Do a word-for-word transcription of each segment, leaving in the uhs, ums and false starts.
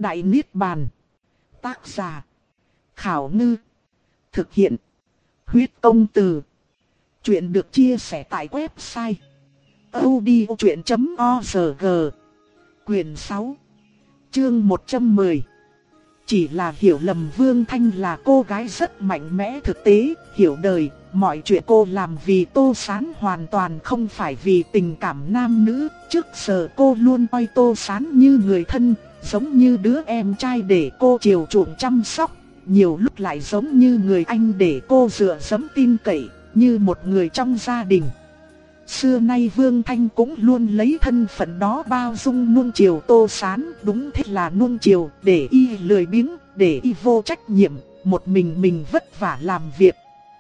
Đại Niết Bàn. Tác giả. Khảo Ngư. Thực hiện. Huyết Công Từ. Chuyện được chia sẻ tại website audiochuyện chấm org. Quyền sáu. Chương một trăm mười. Chỉ là hiểu lầm Vương Thanh là cô gái rất mạnh mẽ, thực tế, hiểu đời, mọi chuyện cô làm vì Tô Sán hoàn toàn không phải vì tình cảm nam nữ. Trước giờ cô luôn coi Tô Sán như người thân, giống như đứa em trai để cô chiều chuộng chăm sóc, nhiều lúc lại giống như người anh để cô dựa dẫm tin cậy, như một người trong gia đình. Xưa nay Vương Thanh cũng luôn lấy thân phận đó bao dung nuông chiều Tô Sán, đúng thế là nuông chiều, để y lười biếng, để y vô trách nhiệm, một mình mình vất vả làm việc.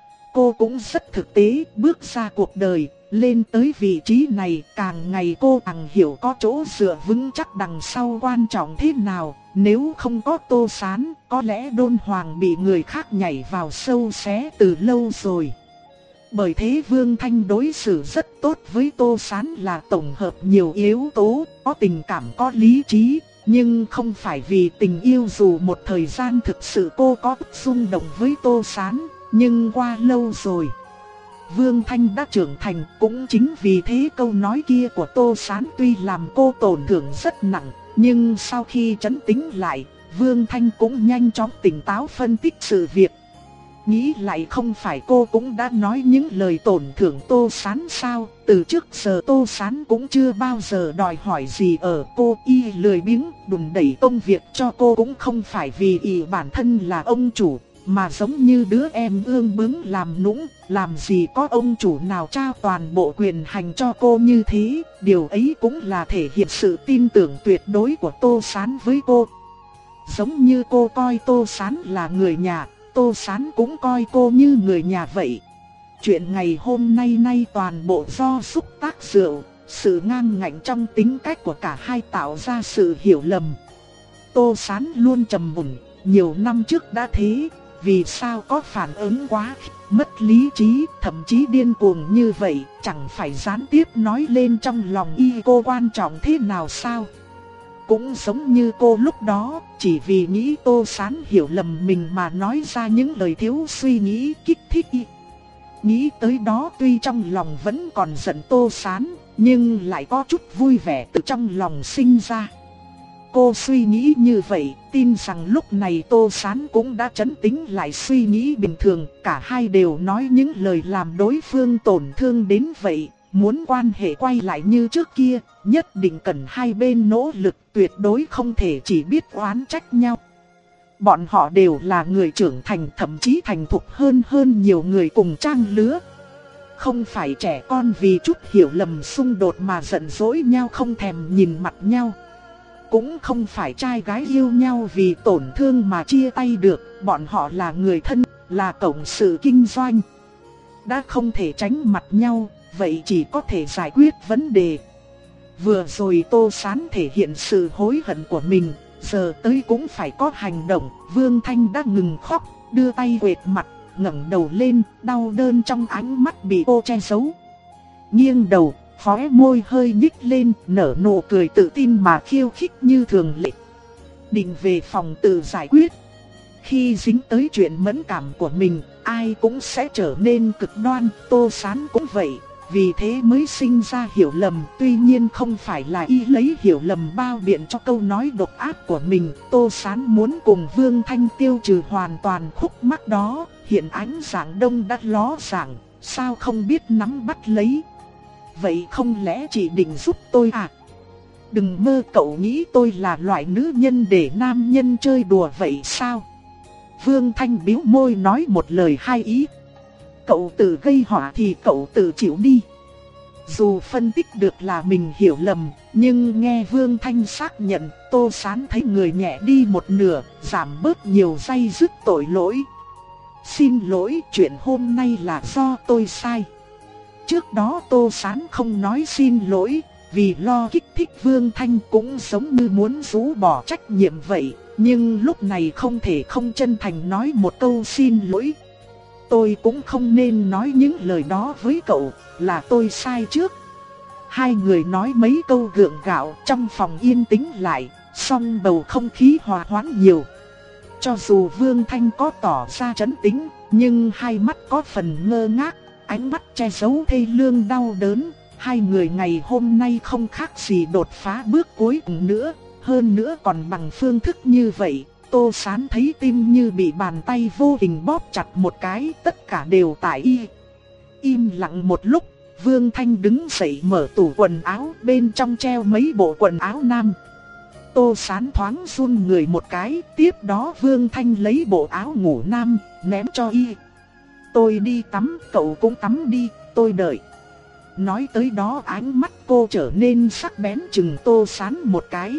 Cô cũng rất thực tế, bước ra cuộc đời, lên tới vị trí này, càng ngày cô càng hiểu có chỗ dựa vững chắc đằng sau quan trọng thế nào. Nếu không có Tô Sán, có lẽ Đôn Hoàng bị người khác nhảy vào sâu xé từ lâu rồi. Bởi thế Vương Thanh đối xử rất tốt với Tô Sán là tổng hợp nhiều yếu tố, có tình cảm, có lý trí, nhưng không phải vì tình yêu. Dù một thời gian thực sự cô có xung động với Tô Sán, nhưng qua lâu rồi Vương Thanh đã trưởng thành. Cũng chính vì thế câu nói kia của Tô Sán tuy làm cô tổn thương rất nặng, nhưng sau khi trấn tĩnh lại, Vương Thanh cũng nhanh chóng tỉnh táo phân tích sự việc. Nghĩ lại, không phải cô cũng đã nói những lời tổn thương Tô Sán sao? Từ trước giờ Tô Sán cũng chưa bao giờ đòi hỏi gì ở cô, y lười biếng đùn đẩy công việc cho cô cũng không phải vì y bản thân là ông chủ, mà giống như đứa em ương bướng làm nũng. Làm gì có ông chủ nào trao toàn bộ quyền hành cho cô như thế. Điều ấy cũng là thể hiện sự tin tưởng tuyệt đối của Tô Sán với cô. Giống như cô coi Tô Sán là người nhà, Tô Sán cũng coi cô như người nhà vậy. Chuyện ngày hôm nay nay toàn bộ do xúc tác rượu, sự ngang ngạnh trong tính cách của cả hai tạo ra sự hiểu lầm. Tô Sán luôn trầm mùn, nhiều năm trước đã thế, vì sao có phản ứng quá mất lý trí, thậm chí điên cuồng như vậy, chẳng phải gián tiếp nói lên trong lòng y cô quan trọng thế nào sao? Cũng giống như cô lúc đó, chỉ vì nghĩ Tô Sán hiểu lầm mình mà nói ra những lời thiếu suy nghĩ kích thích y. Nghĩ tới đó, tuy trong lòng vẫn còn giận Tô Sán, nhưng lại có chút vui vẻ từ trong lòng sinh ra. Cô suy nghĩ như vậy, tin rằng lúc này Tô Sán cũng đã trấn tĩnh lại, suy nghĩ bình thường. Cả hai đều nói những lời làm đối phương tổn thương đến vậy. Muốn quan hệ quay lại như trước kia, nhất định cần hai bên nỗ lực, tuyệt đối không thể chỉ biết oán trách nhau. Bọn họ đều là người trưởng thành, thậm chí thành thục hơn hơn nhiều người cùng trang lứa. Không phải trẻ con vì chút hiểu lầm xung đột mà giận dỗi nhau không thèm nhìn mặt nhau. Cũng không phải trai gái yêu nhau vì tổn thương mà chia tay được. Bọn họ là người thân, là cộng sự kinh doanh. Đã không thể tránh mặt nhau, vậy chỉ có thể giải quyết vấn đề. Vừa rồi Tô Sán thể hiện sự hối hận của mình, giờ tới cũng phải có hành động. Vương Thanh đã ngừng khóc, đưa tay quệt mặt, ngẩng đầu lên, đau đớn trong ánh mắt bị cô che giấu. Nghiêng đầu, khóe môi hơi nhích lên, nở nụ cười tự tin mà khiêu khích như thường lệ. Định về phòng tự giải quyết. Khi dính tới chuyện mẫn cảm của mình, ai cũng sẽ trở nên cực đoan, Tô Sán cũng vậy. Vì thế mới sinh ra hiểu lầm. Tuy nhiên không phải là y lấy hiểu lầm bao biện cho câu nói độc ác của mình. Tô Sán muốn cùng Vương Thanh tiêu trừ hoàn toàn khúc mắc đó. Hiện ánh dạng đông đã ló dạng, sao không biết nắm bắt lấy. Vậy không lẽ chị định giúp tôi à? Đừng mơ cậu nghĩ tôi là loại nữ nhân để nam nhân chơi đùa vậy sao? Vương Thanh bĩu môi nói một lời hai ý. Cậu tự gây họa thì cậu tự chịu đi. Dù phân tích được là mình hiểu lầm, nhưng nghe Vương Thanh xác nhận, Tô Sán thấy người nhẹ đi một nửa, giảm bớt nhiều day dứt tội lỗi. Xin lỗi, chuyện hôm nay là do tôi sai. Trước đó Tô Sán không nói xin lỗi, vì lo kích thích Vương Thanh, cũng giống như muốn rũ bỏ trách nhiệm vậy. Nhưng lúc này không thể không chân thành nói một câu xin lỗi. Tôi cũng không nên nói những lời đó với cậu, là tôi sai trước. Hai người nói mấy câu gượng gạo, trong phòng yên tĩnh lại, song bầu không khí hòa hoãn nhiều. Cho dù Vương Thanh có tỏ ra trấn tĩnh, nhưng hai mắt có phần ngơ ngác, ánh mắt che giấu thê lương đau đớn. Hai người ngày hôm nay không khác gì đột phá bước cuối cùng nữa, hơn nữa còn bằng phương thức như vậy. Tô Sán thấy tim như bị bàn tay vô hình bóp chặt một cái, tất cả đều tại y. Im lặng một lúc, Vương Thanh đứng dậy mở tủ quần áo, bên trong treo mấy bộ quần áo nam. Tô Sán thoáng run người một cái, tiếp đó Vương Thanh lấy bộ áo ngủ nam, ném cho y. Tôi đi tắm, cậu cũng tắm đi, tôi đợi. Nói tới đó ánh mắt cô trở nên sắc bén chừng Tô Sán một cái.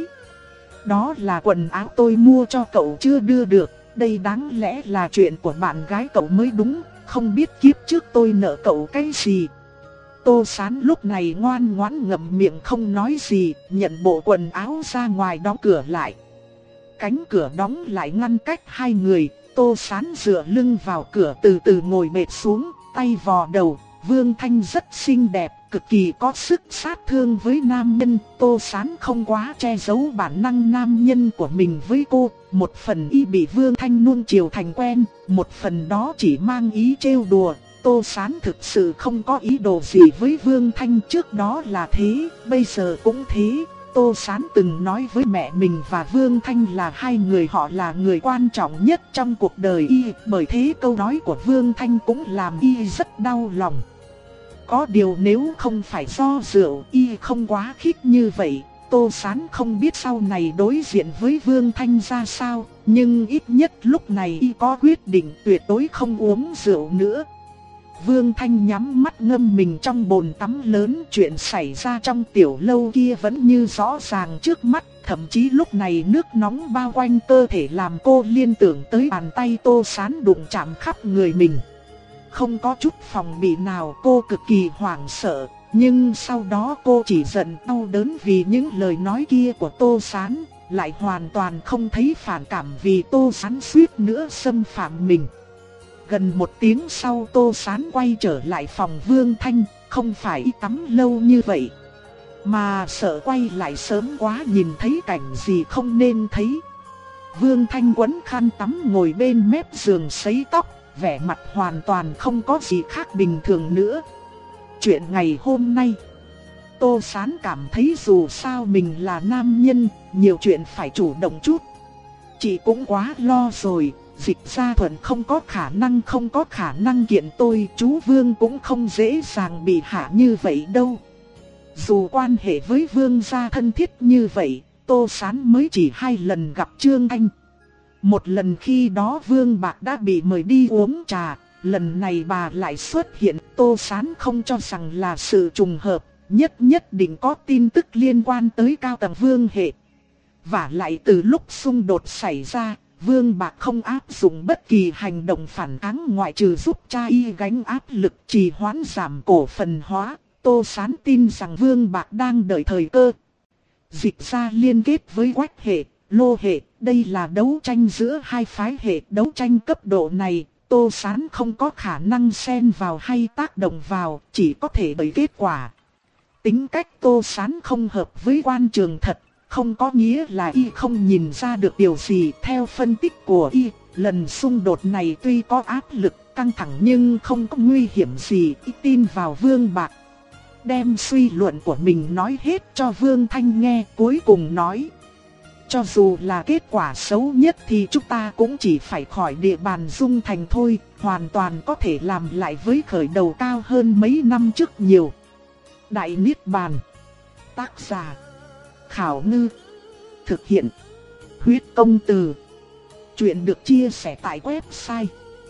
Đó là quần áo tôi mua cho cậu chưa đưa được, đây đáng lẽ là chuyện của bạn gái cậu mới đúng, không biết kiếp trước tôi nợ cậu cái gì. Tô Sán lúc này ngoan ngoãn ngậm miệng không nói gì, nhận bộ quần áo ra ngoài đóng cửa lại. Cánh cửa đóng lại ngăn cách hai người, Tô Sán dựa lưng vào cửa từ từ ngồi mệt xuống, tay vò đầu. Vương Thanh rất xinh đẹp, cực kỳ có sức sát thương với nam nhân. Tô Sán không quá che giấu bản năng nam nhân của mình với cô. Một phần y bị Vương Thanh nuông chiều thành quen, một phần đó chỉ mang ý trêu đùa. Tô Sán thực sự không có ý đồ gì với Vương Thanh, trước đó là thế, bây giờ cũng thế. Tô Sán từng nói với mẹ mình và Vương Thanh là hai người họ là người quan trọng nhất trong cuộc đời y, bởi thế câu nói của Vương Thanh cũng làm y rất đau lòng. Có điều nếu không phải do rượu, y không quá khích như vậy. Tô Sán không biết sau này đối diện với Vương Thanh ra sao, nhưng ít nhất lúc này y có quyết định tuyệt đối không uống rượu nữa. Vương Thanh nhắm mắt ngâm mình trong bồn tắm lớn, chuyện xảy ra trong tiểu lâu kia vẫn như rõ ràng trước mắt, thậm chí lúc này nước nóng bao quanh cơ thể làm cô liên tưởng tới bàn tay Tô Sán đụng chạm khắp người mình. Không có chút phòng bị nào, cô cực kỳ hoảng sợ, nhưng sau đó cô chỉ giận đau đớn vì những lời nói kia của Tô Sán, lại hoàn toàn không thấy phản cảm vì Tô Sán suýt nữa xâm phạm mình. Gần một tiếng sau Tô Sán quay trở lại phòng Vương Thanh, không phải tắm lâu như vậy, mà sợ quay lại sớm quá nhìn thấy cảnh gì không nên thấy. Vương Thanh quấn khăn tắm ngồi bên mép giường sấy tóc, vẻ mặt hoàn toàn không có gì khác bình thường nữa. Chuyện ngày hôm nay, Tô Sán cảm thấy dù sao mình là nam nhân, nhiều chuyện phải chủ động chút. Chị cũng quá lo rồi, Dịch Gia Thuận không có khả năng không có khả năng kiện tôi, chú Vương cũng không dễ dàng bị hạ như vậy đâu. Dù quan hệ với Vương gia thân thiết như vậy, Tô Sán mới chỉ hai lần gặp Trương Anh. Một lần khi đó Vương Bạc đã bị mời đi uống trà, lần này bà lại xuất hiện. Tô Sán không cho rằng là sự trùng hợp, nhất nhất định có tin tức liên quan tới cao tầng Vương hệ. Và lại từ lúc xung đột xảy ra, Vương Bạc không áp dụng bất kỳ hành động phản kháng ngoại trừ giúp cha y gánh áp lực trì hoãn giảm cổ phần hóa. Tô Sán tin rằng Vương Bạc đang đợi thời cơ. Dịch gia liên kết với Quách hệ, Lô hệ, đây là đấu tranh giữa hai phái hệ. Đấu tranh cấp độ này, Tô Sán không có khả năng xen vào hay tác động vào, chỉ có thể đợi kết quả. Tính cách Tô Sán không hợp với Quan Trường Thật, không có nghĩa là y không nhìn ra được điều gì. Theo phân tích của y, lần xung đột này tuy có áp lực, căng thẳng nhưng không có nguy hiểm gì. Y tin vào Vương Bạc, đem suy luận của mình nói hết cho Vương Thanh nghe, cuối cùng nói: cho dù là kết quả xấu nhất thì chúng ta cũng chỉ phải khỏi địa bàn Dung Thành thôi, hoàn toàn có thể làm lại với khởi đầu cao hơn mấy năm trước nhiều. Đại Niết Bàn. Tác giả: Khảo Ngư. Thực hiện: Huyết Công Từ. Chuyện được chia sẻ tại website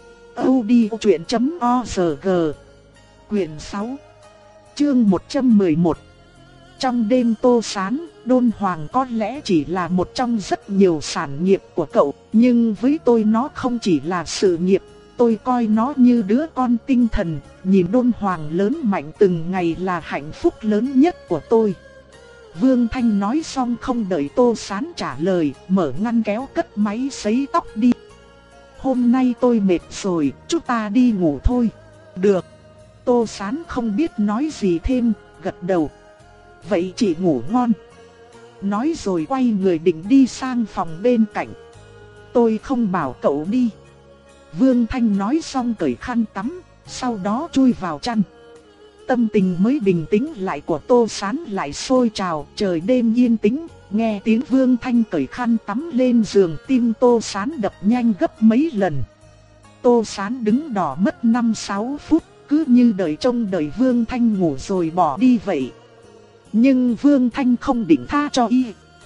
audiochuyện chấm org. Quyển sáu, chương một trăm mười một. Trong đêm Tô Sán, Đôn Hoàng có lẽ chỉ là một trong rất nhiều sản nghiệp của cậu, nhưng với tôi nó không chỉ là sự nghiệp. Tôi coi nó như đứa con tinh thần, nhìn Đôn Hoàng lớn mạnh từng ngày là hạnh phúc lớn nhất của tôi. Vương Thanh nói xong không đợi Tô Sán trả lời, mở ngăn kéo cất máy sấy tóc đi. Hôm nay tôi mệt rồi, chúng ta đi ngủ thôi. Được. Tô Sán không biết nói gì thêm, gật đầu. Vậy chị ngủ ngon. nói rồi quay người định đi sang phòng bên cạnh. Tôi không bảo cậu đi. Vương Thanh nói xong cởi khăn tắm, sau đó chui vào chăn. Tâm tình mới bình tĩnh lại của Tô Sán lại sôi trào, trời đêm yên tĩnh, nghe tiếng Vương Thanh cởi khăn tắm lên giường, tim Tô Sán đập nhanh gấp mấy lần. Tô Sán đứng đỏ mất năm sáu phút, cứ như đợi trông đợi Vương Thanh ngủ rồi bỏ đi vậy. Nhưng Vương Thanh không định tha cho y.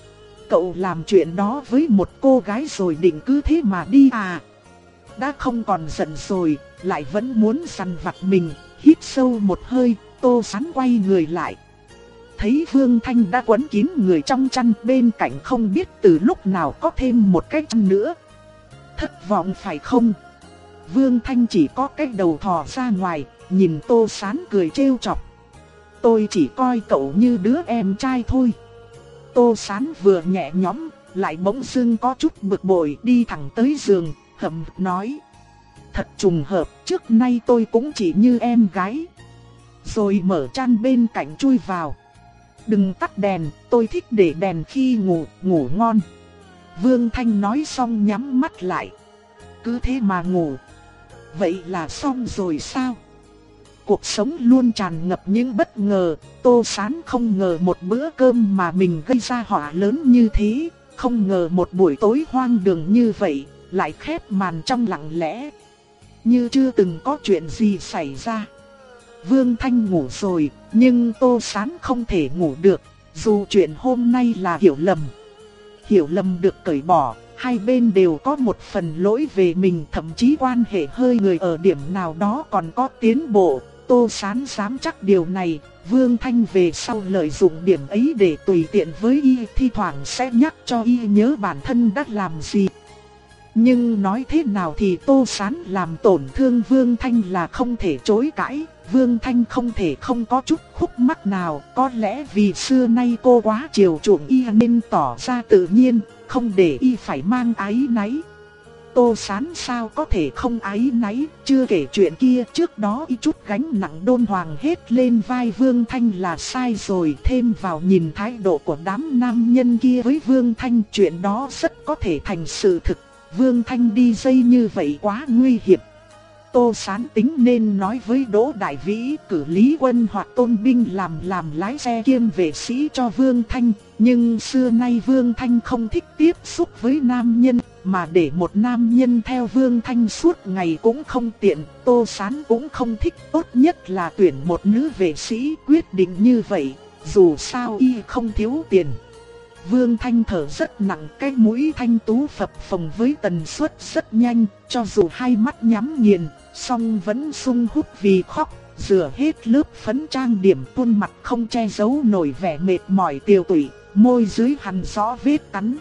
Cậu làm chuyện đó với một cô gái rồi định cứ thế mà đi à? Đã không còn giận rồi, lại vẫn muốn săn vặt mình. Hít sâu một hơi, Tô Sán quay người lại. Thấy Vương Thanh đã quấn kín người trong chăn, bên cạnh không biết từ lúc nào có thêm một cái chăn nữa. Thất vọng phải không? Vương Thanh chỉ có cái đầu thò ra ngoài, nhìn Tô Sán cười trêu chọc. Tôi chỉ coi cậu như đứa em trai thôi. Tô Sán vừa nhẹ nhõm, lại bỗng dưng có chút bực bội, đi thẳng tới giường, hậm hực nói. Thật trùng hợp, trước nay tôi cũng chỉ như em gái. Rồi mở chăn bên cạnh chui vào. Đừng tắt đèn, tôi thích để đèn khi ngủ, ngủ ngon. Vương Thanh nói xong nhắm mắt lại. Cứ thế mà ngủ. Vậy là xong rồi sao? Cuộc sống luôn tràn ngập những bất ngờ. Tô Sán không ngờ một bữa cơm mà mình gây ra họa lớn như thế. Không ngờ một buổi tối hoang đường như vậy lại khép màn trong lặng lẽ, như chưa từng có chuyện gì xảy ra. Vương Thanh ngủ rồi, nhưng Tô Sán không thể ngủ được. Dù chuyện hôm nay là hiểu lầm, hiểu lầm được cởi bỏ, hai bên đều có một phần lỗi về mình, thậm chí quan hệ hơi người ở điểm nào đó còn có tiến bộ. Tô Sán dám chắc điều này. Vương Thanh về sau lợi dụng điểm ấy để tùy tiện với y, thi thoảng sẽ nhắc cho y nhớ bản thân đã làm gì. Nhưng nói thế nào thì Tô Sán làm tổn thương Vương Thanh là không thể chối cãi. Vương Thanh không thể không có chút khúc mắc nào. Có lẽ vì xưa nay cô quá chiều chuộng y nên tỏ ra tự nhiên, không để y phải mang áy náy. Tô Sán sao có thể không áy náy. Chưa kể chuyện kia, trước đó y chút gánh nặng đôn hoàng hết lên vai Vương Thanh là sai rồi. Thêm vào nhìn thái độ của đám nam nhân kia với Vương Thanh, chuyện đó rất có thể thành sự thực. Vương Thanh đi dây như vậy quá nguy hiểm. Tô Sán tính nên nói với Đỗ Đại Vĩ cử Lý Quân hoặc Tôn Binh làm làm lái xe kiêm vệ sĩ cho Vương Thanh. Nhưng xưa nay Vương Thanh không thích tiếp xúc với nam nhân, mà để một nam nhân theo Vương Thanh suốt ngày cũng không tiện. Tô Sán cũng không thích, tốt nhất là tuyển một nữ vệ sĩ. Quyết định như vậy, dù sao y không thiếu tiền. Vương Thanh thở rất nặng, cái mũi thanh tú phập phồng với tần suất rất nhanh, cho dù hai mắt nhắm nghiền, song vẫn sung hút vì khóc, rửa hết lớp phấn trang điểm, khuôn mặt không che giấu nổi vẻ mệt mỏi tiều tụy, môi dưới hằn rõ vết cắn.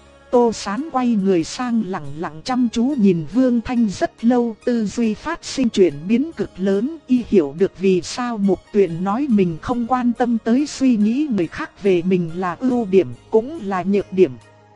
Tô Sán quay người sang lặng lặng chăm chú nhìn Vương Thanh rất lâu, tư duy phát sinh chuyển biến cực lớn. Y hiểu được vì sao Mục Tuyền nói mình không quan tâm tới suy nghĩ người khác về mình là ưu điểm, cũng là nhược điểm.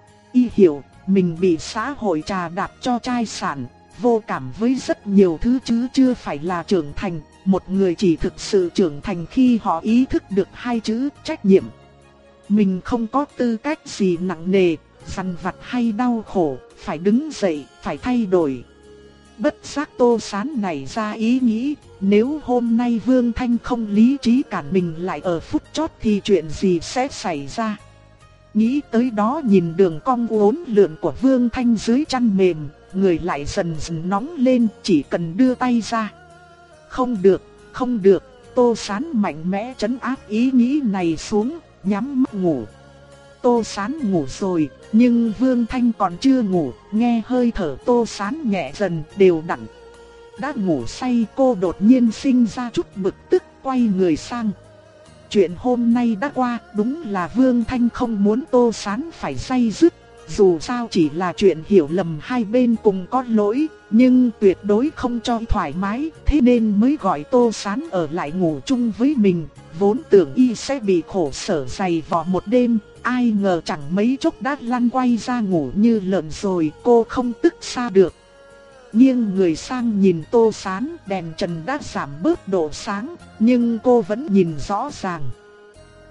Y hiểu mình bị xã hội trà đạp cho trai sản, vô cảm với rất nhiều thứ chứ chưa phải là trưởng thành. Một người chỉ thực sự trưởng thành khi họ ý thức được hai chữ trách nhiệm. Mình không có tư cách gì nặng nề, dằn vặt hay đau khổ, phải đứng dậy, phải thay đổi. Bất giác Tô Sán nảy ra ý nghĩ, nếu hôm nay Vương Thanh không lý trí cản mình lại ở phút chót thì chuyện gì sẽ xảy ra. Nghĩ tới đó nhìn đường cong uốn lượn của Vương Thanh dưới chăn mềm, người lại dần dần nóng lên, chỉ cần đưa tay ra. Không được, không được, Tô Sán mạnh mẽ trấn áp ý nghĩ này xuống, nhắm mắt ngủ. Tô Sán ngủ rồi, nhưng Vương Thanh còn chưa ngủ, nghe hơi thở Tô Sán nhẹ dần, đều đặn. Đã ngủ say, cô đột nhiên sinh ra chút bực tức, quay người sang. Chuyện hôm nay đã qua, đúng là Vương Thanh không muốn Tô Sán phải day dứt. Dù sao chỉ là chuyện hiểu lầm, hai bên cùng có lỗi, nhưng tuyệt đối không cho thoải mái, thế nên mới gọi Tô Sán ở lại ngủ chung với mình. Vốn tưởng y sẽ bị khổ sở dày vò một đêm, ai ngờ chẳng mấy chốc đã lăn quay ra ngủ như lợn rồi. Cô không tức xa được. Nghiêng người sang nhìn Tô Sán, đèn trần đã giảm bớt độ sáng, nhưng cô vẫn nhìn rõ ràng.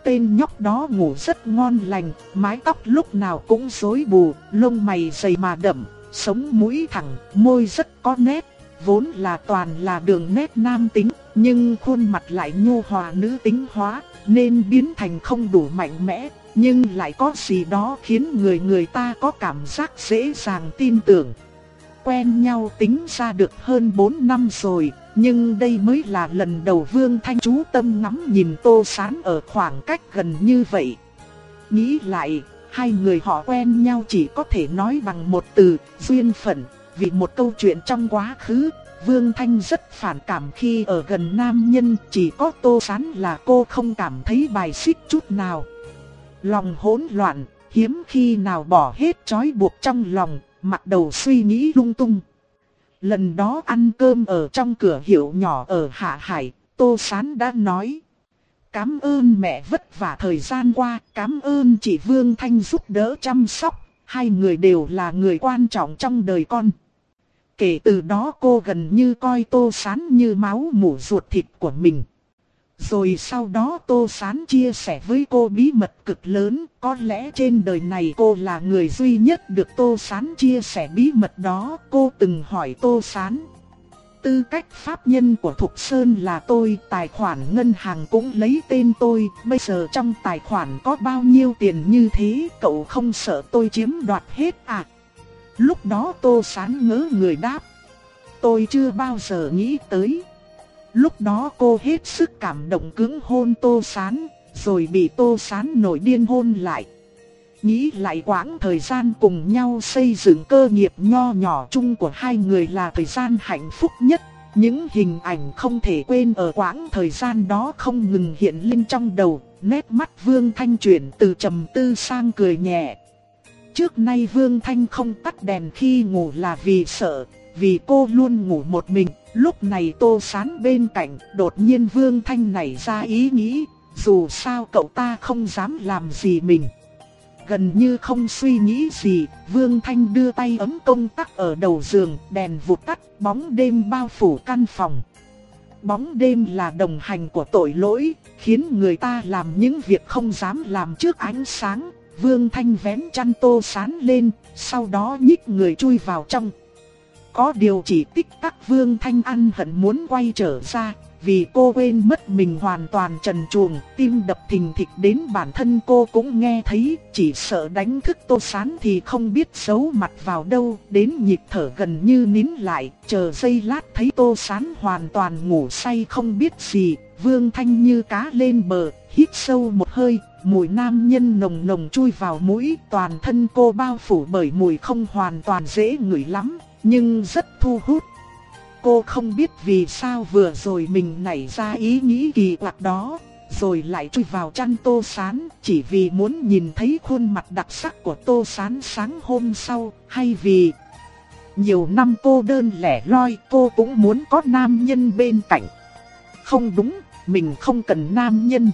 Tên nhóc đó ngủ rất ngon lành, mái tóc lúc nào cũng rối bù, lông mày dày mà đậm, sống mũi thẳng, môi rất có nét, vốn là toàn là đường nét nam tính, nhưng khuôn mặt lại nhu hòa nữ tính hóa, nên biến thành không đủ mạnh mẽ, nhưng lại có gì đó khiến người người ta có cảm giác dễ dàng tin tưởng. Quen nhau tính ra được hơn bốn năm rồi, nhưng đây mới là lần đầu Vương Thanh chú tâm ngắm nhìn Tô Sán ở khoảng cách gần như vậy. Nghĩ lại, hai người họ quen nhau chỉ có thể nói bằng một từ, duyên phận, vì một câu chuyện trong quá khứ. Vương Thanh rất phản cảm khi ở gần nam nhân, chỉ có Tô Sán là cô không cảm thấy bài xích chút nào. Lòng hỗn loạn, hiếm khi nào bỏ hết trói buộc trong lòng, mặc đầu suy nghĩ lung tung. Lần đó ăn cơm ở trong cửa hiệu nhỏ ở Hạ Hải, Tô Sán đã nói: "Cảm ơn mẹ vất vả thời gian qua, cảm ơn chị Vương Thanh giúp đỡ chăm sóc, hai người đều là người quan trọng trong đời con." Kể từ đó cô gần như coi Tô Sán như máu mủ ruột thịt của mình. Rồi sau đó Tô Sán chia sẻ với cô bí mật cực lớn, có lẽ trên đời này cô là người duy nhất được Tô Sán chia sẻ bí mật đó. Cô từng hỏi Tô Sán: "Tư cách pháp nhân của Thục Sơn là tôi, tài khoản ngân hàng cũng lấy tên tôi, bây giờ trong tài khoản có bao nhiêu tiền như thế, cậu không sợ tôi chiếm đoạt hết à?" Lúc đó Tô Sán ngớ người đáp: "Tôi chưa bao giờ nghĩ tới." Lúc đó cô hết sức cảm động cứng hôn Tô Sán, rồi bị Tô Sán nổi điên hôn lại. Nghĩ lại quãng thời gian cùng nhau xây dựng cơ nghiệp nho nhỏ chung của hai người là thời gian hạnh phúc nhất. Những hình ảnh không thể quên ở quãng thời gian đó không ngừng hiện lên trong đầu. Nét mắt Vương Thanh chuyển từ trầm tư sang cười nhẹ. Trước nay Vương Thanh không tắt đèn khi ngủ là vì sợ, vì cô luôn ngủ một mình. Lúc này Tô Sán bên cạnh, đột nhiên Vương Thanh nảy ra ý nghĩ, dù sao cậu ta không dám làm gì mình. Gần như không suy nghĩ gì, Vương Thanh đưa tay ấm công tắc ở đầu giường, đèn vụt tắt, bóng đêm bao phủ căn phòng. Bóng đêm là đồng hành của tội lỗi, khiến người ta làm những việc không dám làm trước ánh sáng. Vương Thanh vén chăn Tô Sán lên, sau đó nhích người chui vào trong. Có điều chỉ tích tắc Vương Thanh ăn hận muốn quay trở ra, vì cô quên mất mình hoàn toàn trần truồng, tim đập thình thịch đến bản thân cô cũng nghe thấy, chỉ sợ đánh thức Tô Sán thì không biết giấu mặt vào đâu, đến nhịp thở gần như nín lại, chờ giây lát thấy Tô Sán hoàn toàn ngủ say không biết gì, Vương Thanh như cá lên bờ, hít sâu một hơi, mùi nam nhân nồng nồng chui vào mũi, toàn thân cô bao phủ bởi mùi không hoàn toàn dễ ngửi lắm, nhưng rất thu hút. Cô không biết vì sao vừa rồi mình nảy ra ý nghĩ kỳ quặc đó, rồi lại chui vào chăn Tô Sán, chỉ vì muốn nhìn thấy khuôn mặt đặc sắc của Tô Sán sáng hôm sau, hay vì nhiều năm cô đơn lẻ loi, cô cũng muốn có nam nhân bên cạnh. Không đúng, mình không cần nam nhân.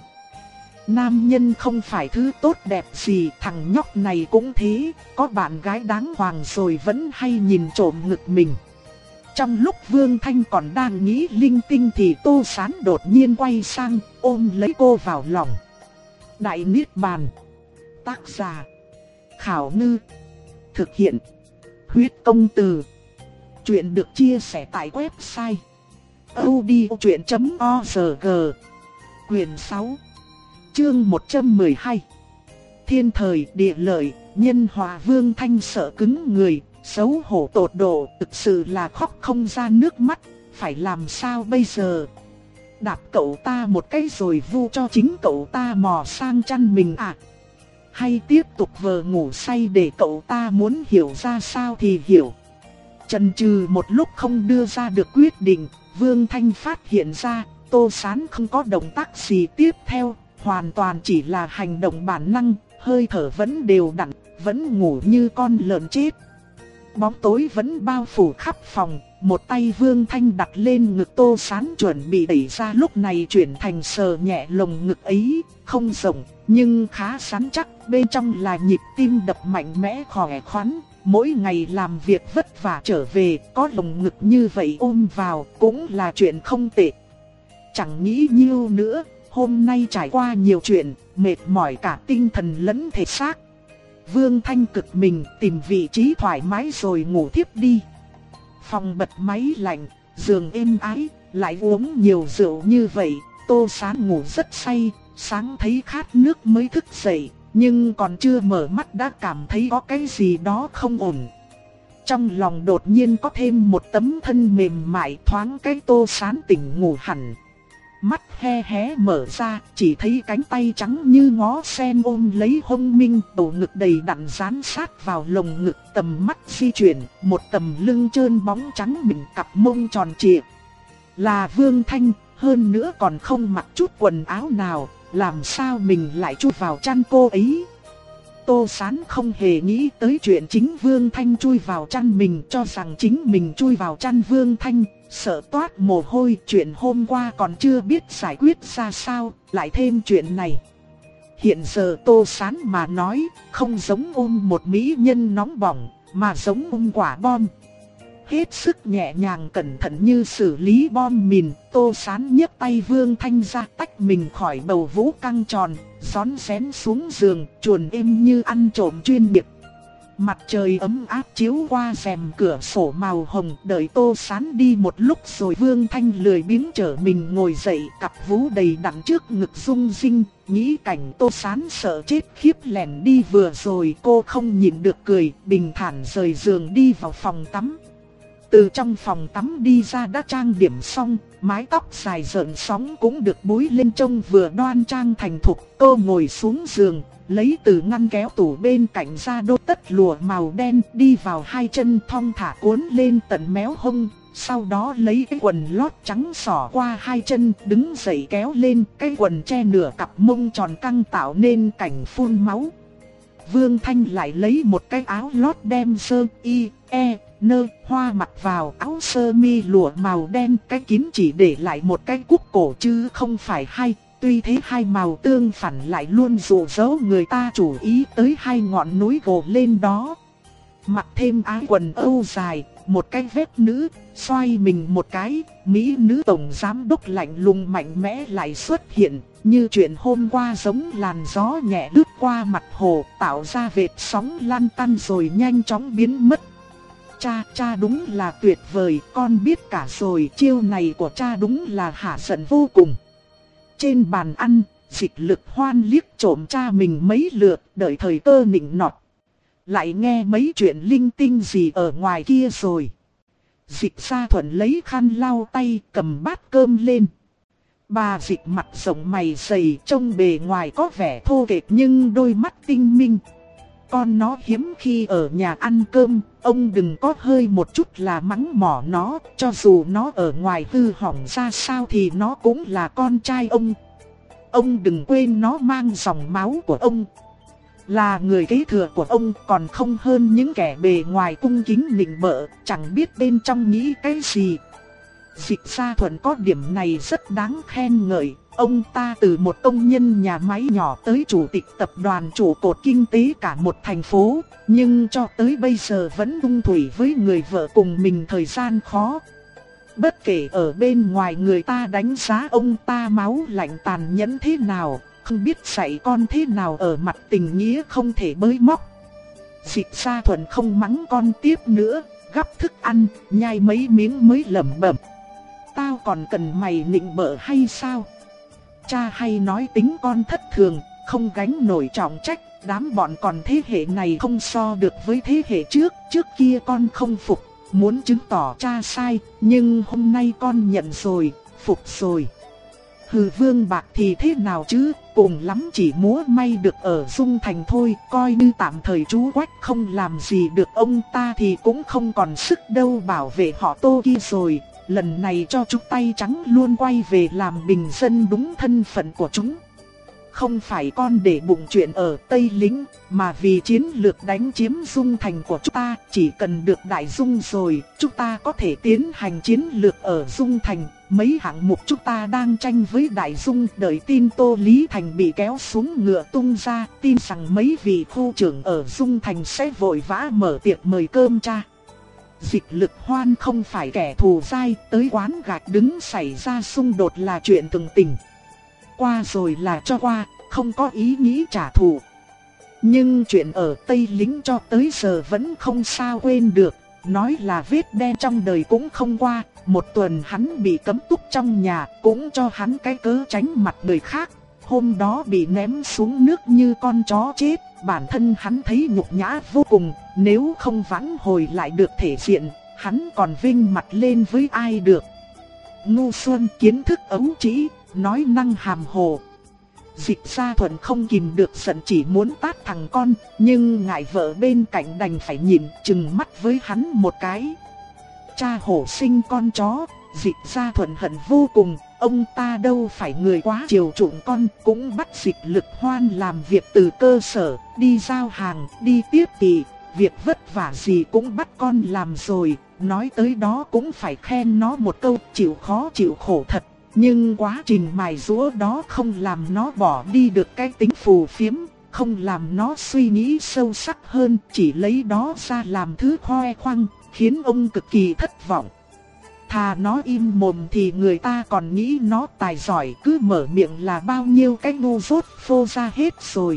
Nam nhân không phải thứ tốt đẹp gì, thằng nhóc này cũng thế, có bạn gái đáng hoàng rồi vẫn hay nhìn trộm ngực mình. Trong lúc Vương Thanh còn đang nghĩ linh tinh thì Tô Sán đột nhiên quay sang, ôm lấy cô vào lòng. Đại Niết Bàn. Tác giả: Khảo Ngư. Thực hiện: Huyết Công Từ. Chuyện được chia sẻ tại website audiochuyện chấm org. Quyền sáu, chương một trăm mười hai. Thiên thời địa lợi, nhân hòa. Vương Thanh sợ cứng người, xấu hổ tột độ, thực sự là khóc không ra nước mắt, phải làm sao bây giờ? Đạp cậu ta một cái rồi vu cho chính cậu ta mò sang chăn mình à? Hay tiếp tục vờ ngủ say để cậu ta muốn hiểu ra sao thì hiểu? Chần chừ một lúc không đưa ra được quyết định, Vương Thanh phát hiện ra Tô Sán không có động tác gì tiếp theo, hoàn toàn chỉ là hành động bản năng, hơi thở vẫn đều đặn, vẫn ngủ như con lợn chết. Bóng tối vẫn bao phủ khắp phòng, một tay Vương Thanh đặt lên ngực Tô Sán chuẩn bị đẩy ra, lúc này chuyển thành sờ nhẹ lồng ngực ấy, không rộng nhưng khá rắn chắc, bên trong là nhịp tim đập mạnh mẽ khỏe khoắn. Mỗi ngày làm việc vất vả trở về, có lồng ngực như vậy ôm vào cũng là chuyện không tệ. Chẳng nghĩ nhiêu nữa, hôm nay trải qua nhiều chuyện, mệt mỏi cả tinh thần lẫn thể xác. Vương Thanh cực mình tìm vị trí thoải mái rồi ngủ thiếp đi. Phòng bật máy lạnh, giường êm ái, lại uống nhiều rượu như vậy, Tô Sán ngủ rất say, sáng thấy khát nước mới thức dậy, nhưng còn chưa mở mắt đã cảm thấy có cái gì đó không ổn. Trong lòng đột nhiên có thêm một tấm thân mềm mại, thoáng cái Tô Sán tỉnh ngủ hẳn. Mắt hé hé mở ra, chỉ thấy cánh tay trắng như ngó sen ôm lấy Hông Minh, bầu ngực đầy đặn dán sát vào lồng ngực, tầm mắt di chuyển, một tầm lưng trơn bóng trắng mịn, cặp mông tròn trịa. Là Vương Thanh, hơn nữa còn không mặc chút quần áo nào, làm sao mình lại chui vào chăn cô ấy. Tô Sán không hề nghĩ tới chuyện chính Vương Thanh chui vào chăn mình, cho rằng chính mình chui vào chăn Vương Thanh, sợ toát mồ hôi. Chuyện hôm qua còn chưa biết giải quyết ra sao, lại thêm chuyện này. Hiện giờ Tô Sán mà nói, không giống ôm một mỹ nhân nóng bỏng, mà giống ôm quả bom. Hết sức nhẹ nhàng cẩn thận như xử lý bom mìn, Tô Sán nhấc tay Vương Thanh ra, tách mình khỏi bầu vũ căng tròn, rón rén xuống giường, chuồn êm như ăn trộm chuyên nghiệp. Mặt trời ấm áp chiếu qua rèm cửa sổ màu hồng, đợi Tô Sán đi một lúc rồi Vương Thanh lười biếng trở mình ngồi dậy, cặp vú đầy đặn trước ngực rung rinh, nghĩ cảnh Tô Sán sợ chết khiếp lẻn đi vừa rồi, cô không nhịn được cười, bình thản rời giường đi vào phòng tắm. Từ trong phòng tắm đi ra đã trang điểm xong, mái tóc dài rợn sóng cũng được búi lên trông vừa đoan trang thành thục. Cô ngồi xuống giường, lấy từ ngăn kéo tủ bên cạnh ra đôi tất lụa màu đen, đi vào hai chân thong thả cuốn lên tận méo hông. Sau đó lấy cái quần lót trắng xỏ qua hai chân, đứng dậy kéo lên, cái quần che nửa cặp mông tròn căng tạo nên cảnh phun máu. Vương Thanh lại lấy một cái áo lót đem sơ y, e, nơ, hoa mặc vào, áo sơ mi lụa màu đen, cái kín chỉ để lại một cái cúc cổ chứ không phải hai. Tuy thế hai màu tương phản lại luôn dụ dỗ người ta chú ý tới hai ngọn núi gồ lên đó. Mặc thêm áo quần âu dài, một cái vest nữ, xoay mình một cái, mỹ nữ tổng giám đốc lạnh lùng mạnh mẽ lại xuất hiện. Như chuyện hôm qua giống làn gió nhẹ lướt qua mặt hồ, tạo ra vệt sóng lăn tăn rồi nhanh chóng biến mất. Cha, cha đúng là tuyệt vời, con biết cả rồi, chiêu này của cha đúng là hả giận vô cùng. Trên bàn ăn, Dịch Lực Hoan liếc trộm cha mình mấy lượt, đợi thời cơ nịnh nọt. Lại nghe mấy chuyện linh tinh gì ở ngoài kia rồi. Dịch Sa Thuận lấy khăn lau tay, cầm bát cơm lên. Bà Dịch mặt rộng mày dày, trông bề ngoài có vẻ thô kệch nhưng đôi mắt tinh minh. Con nó hiếm khi ở nhà ăn cơm, ông đừng có hơi một chút là mắng mỏ nó, cho dù nó ở ngoài hư hỏng ra sao thì nó cũng là con trai ông. Ông đừng quên nó mang dòng máu của ông, là người kế thừa của ông, còn không hơn những kẻ bề ngoài cung kính nịnh bợ, chẳng biết bên trong nghĩ cái gì. Dịch Sa Thuận có điểm này rất đáng khen ngợi. Ông ta từ một công nhân nhà máy nhỏ tới chủ tịch tập đoàn trụ cột kinh tế cả một thành phố, nhưng cho tới bây giờ vẫn chung thủy với người vợ cùng mình thời gian khó. Bất kể ở bên ngoài người ta đánh giá ông ta máu lạnh tàn nhẫn thế nào, không biết dạy con thế nào ở mặt tình nghĩa không thể bới móc. Dịch Sa Thuận không mắng con tiếp nữa, gắp thức ăn, nhai mấy miếng mới lẩm bẩm: "Tao còn cần mày nịnh bợ hay sao? Cha hay nói tính con thất thường, không gánh nổi trọng trách, đám bọn còn thế hệ này không so được với thế hệ trước, trước kia con không phục, muốn chứng tỏ cha sai, nhưng hôm nay con nhận rồi, phục rồi. Hừ, Vương Bạc thì thế nào chứ, cùng lắm chỉ múa may được ở Dung Thành thôi, coi như tạm thời chú Quách không làm gì được ông ta thì cũng không còn sức đâu bảo vệ họ Tô kia rồi. Lần này cho chúng tay trắng luôn quay về làm bình dân đúng thân phận của chúng. Không phải con để bụng chuyện ở Tây Lĩnh, mà vì chiến lược đánh chiếm Dung Thành của chúng ta. Chỉ cần được Đại Dung rồi, chúng ta có thể tiến hành chiến lược ở Dung Thành. Mấy hạng mục chúng ta đang tranh với Đại Dung, đợi tin Tô Lý Thành bị kéo xuống ngựa tung ra, tin rằng mấy vị khu trưởng ở Dung Thành sẽ vội vã mở tiệc mời cơm cha. Dịch Lực Hoan không phải kẻ thù dai, tới quán gạch đứng xảy ra xung đột là chuyện thường tình. Qua rồi là cho qua, không có ý nghĩ trả thù. Nhưng chuyện ở Tây Lĩnh cho tới giờ vẫn không sao quên được, nói là vết đen trong đời cũng không qua. Một tuần hắn bị cấm túc trong nhà, cũng cho hắn cái cớ tránh mặt người khác. Hôm đó bị ném xuống nước như con chó chết, bản thân hắn thấy nhục nhã vô cùng. Nếu không vãn hồi lại được thể diện, hắn còn vinh mặt lên với ai được. Ngu xuân, kiến thức ấu trĩ, nói năng hàm hồ. Dịch Gia Thuận không kìm được giận, chỉ muốn tát thằng con, nhưng ngại vợ bên cạnh đành phải nhịn, trừng mắt với hắn một cái. Cha hổ sinh con chó, Dịch Gia Thuận hận vô cùng. Ông ta đâu phải người quá chiều chuộng con, cũng bắt Dịch Lực Hoan làm việc từ cơ sở, đi giao hàng, đi tiếp thị, việc vất vả gì cũng bắt con làm rồi. Nói tới đó cũng phải khen nó một câu, chịu khó chịu khổ thật. Nhưng quá trình mài giũa đó không làm nó bỏ đi được cái tính phù phiếm, không làm nó suy nghĩ sâu sắc hơn, chỉ lấy đó ra làm thứ khoe khoang, khiến ông cực kỳ thất vọng. Thà nó im mồm thì người ta còn nghĩ nó tài giỏi, cứ mở miệng là bao nhiêu cái ngu dốt phô ra hết rồi.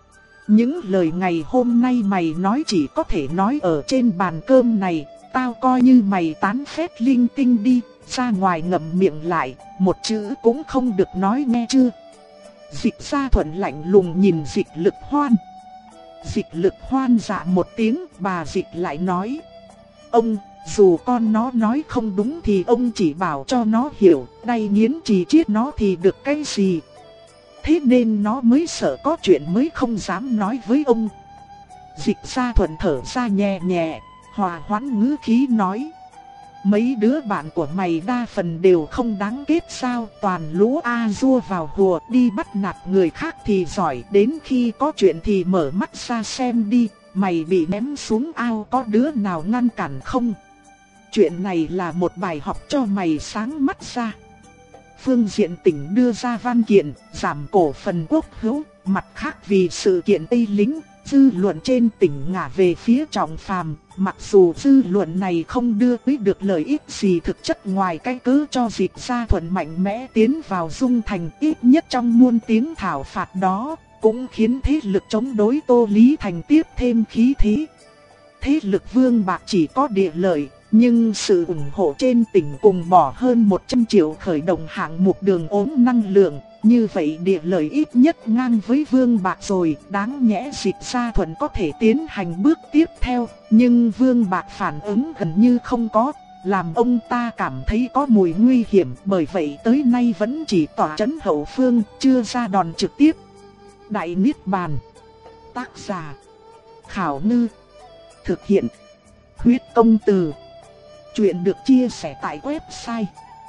Những lời ngày hôm nay mày nói chỉ có thể nói ở trên bàn cơm này, tao coi như mày tán phét linh tinh đi, ra ngoài ngậm miệng lại, một chữ cũng không được nói nghe chưa. Dịch Gia Thuận lạnh lùng nhìn Dịch Lực Hoan. Dịch Lực Hoan dạ một tiếng, bà Dịch lại nói: Ông, dù con nó nói không đúng thì ông chỉ bảo cho nó hiểu, đay nghiến chỉ chiết nó thì được cái gì. Thế nên nó mới sợ có chuyện mới không dám nói với ông. Dịch Gia Thuận thở ra nhẹ nhẹ, hòa hoãn ngữ khí nói: Mấy đứa bạn của mày đa phần đều không đáng kết sao, toàn lũ a dua vào hùa đi bắt nạt người khác thì giỏi, đến khi có chuyện thì mở mắt ra xem đi, mày bị ném xuống ao có đứa nào ngăn cản không? Chuyện này là một bài học cho mày sáng mắt ra. Phương diện tỉnh đưa ra văn kiện giảm cổ phần Quốc Hữu, mặt khác vì sự kiện Tây Lĩnh, dư luận trên tỉnh ngả về phía Trọng Phàm. Mặc dù dư luận này không đưa tới được lợi ích gì thực chất ngoài cái cớ cho Dịch Gia Thuận mạnh mẽ tiến vào Dung Thành, ít nhất trong muôn tiếng thảo phạt đó, cũng khiến thế lực chống đối Tô Lý Thành tiếp thêm khí thế. Thế lực Vương Bạc chỉ có địa lợi, nhưng sự ủng hộ trên tỉnh cùng bỏ hơn một trăm triệu khởi động hạng mục đường ống năng lượng. Như vậy địa lợi ít nhất ngang với Vương Bạc rồi, đáng nhẽ Dịch Gia Thuận có thể tiến hành bước tiếp theo, nhưng Vương Bạc phản ứng gần như không có, làm ông ta cảm thấy có mùi nguy hiểm, bởi vậy tới nay vẫn chỉ tỏa trấn hậu phương, chưa ra đòn trực tiếp. Đại Niết Bàn. Tác giả: Khảo Ngư. Thực hiện: Huyết Công Từ. Chuyện được chia sẻ tại website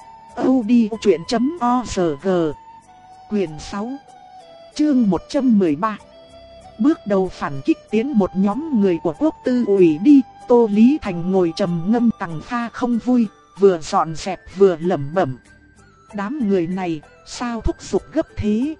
audiochuyện chấm org. Quyền sáu, chương một trăm mười ba. Bước đầu phản kích tiến một nhóm người của Quốc tư ủy đi. Tô Lý Thành ngồi trầm ngâm tằng pha không vui, vừa dọn dẹp vừa lẩm bẩm: Đám người này sao thúc giục gấp thế?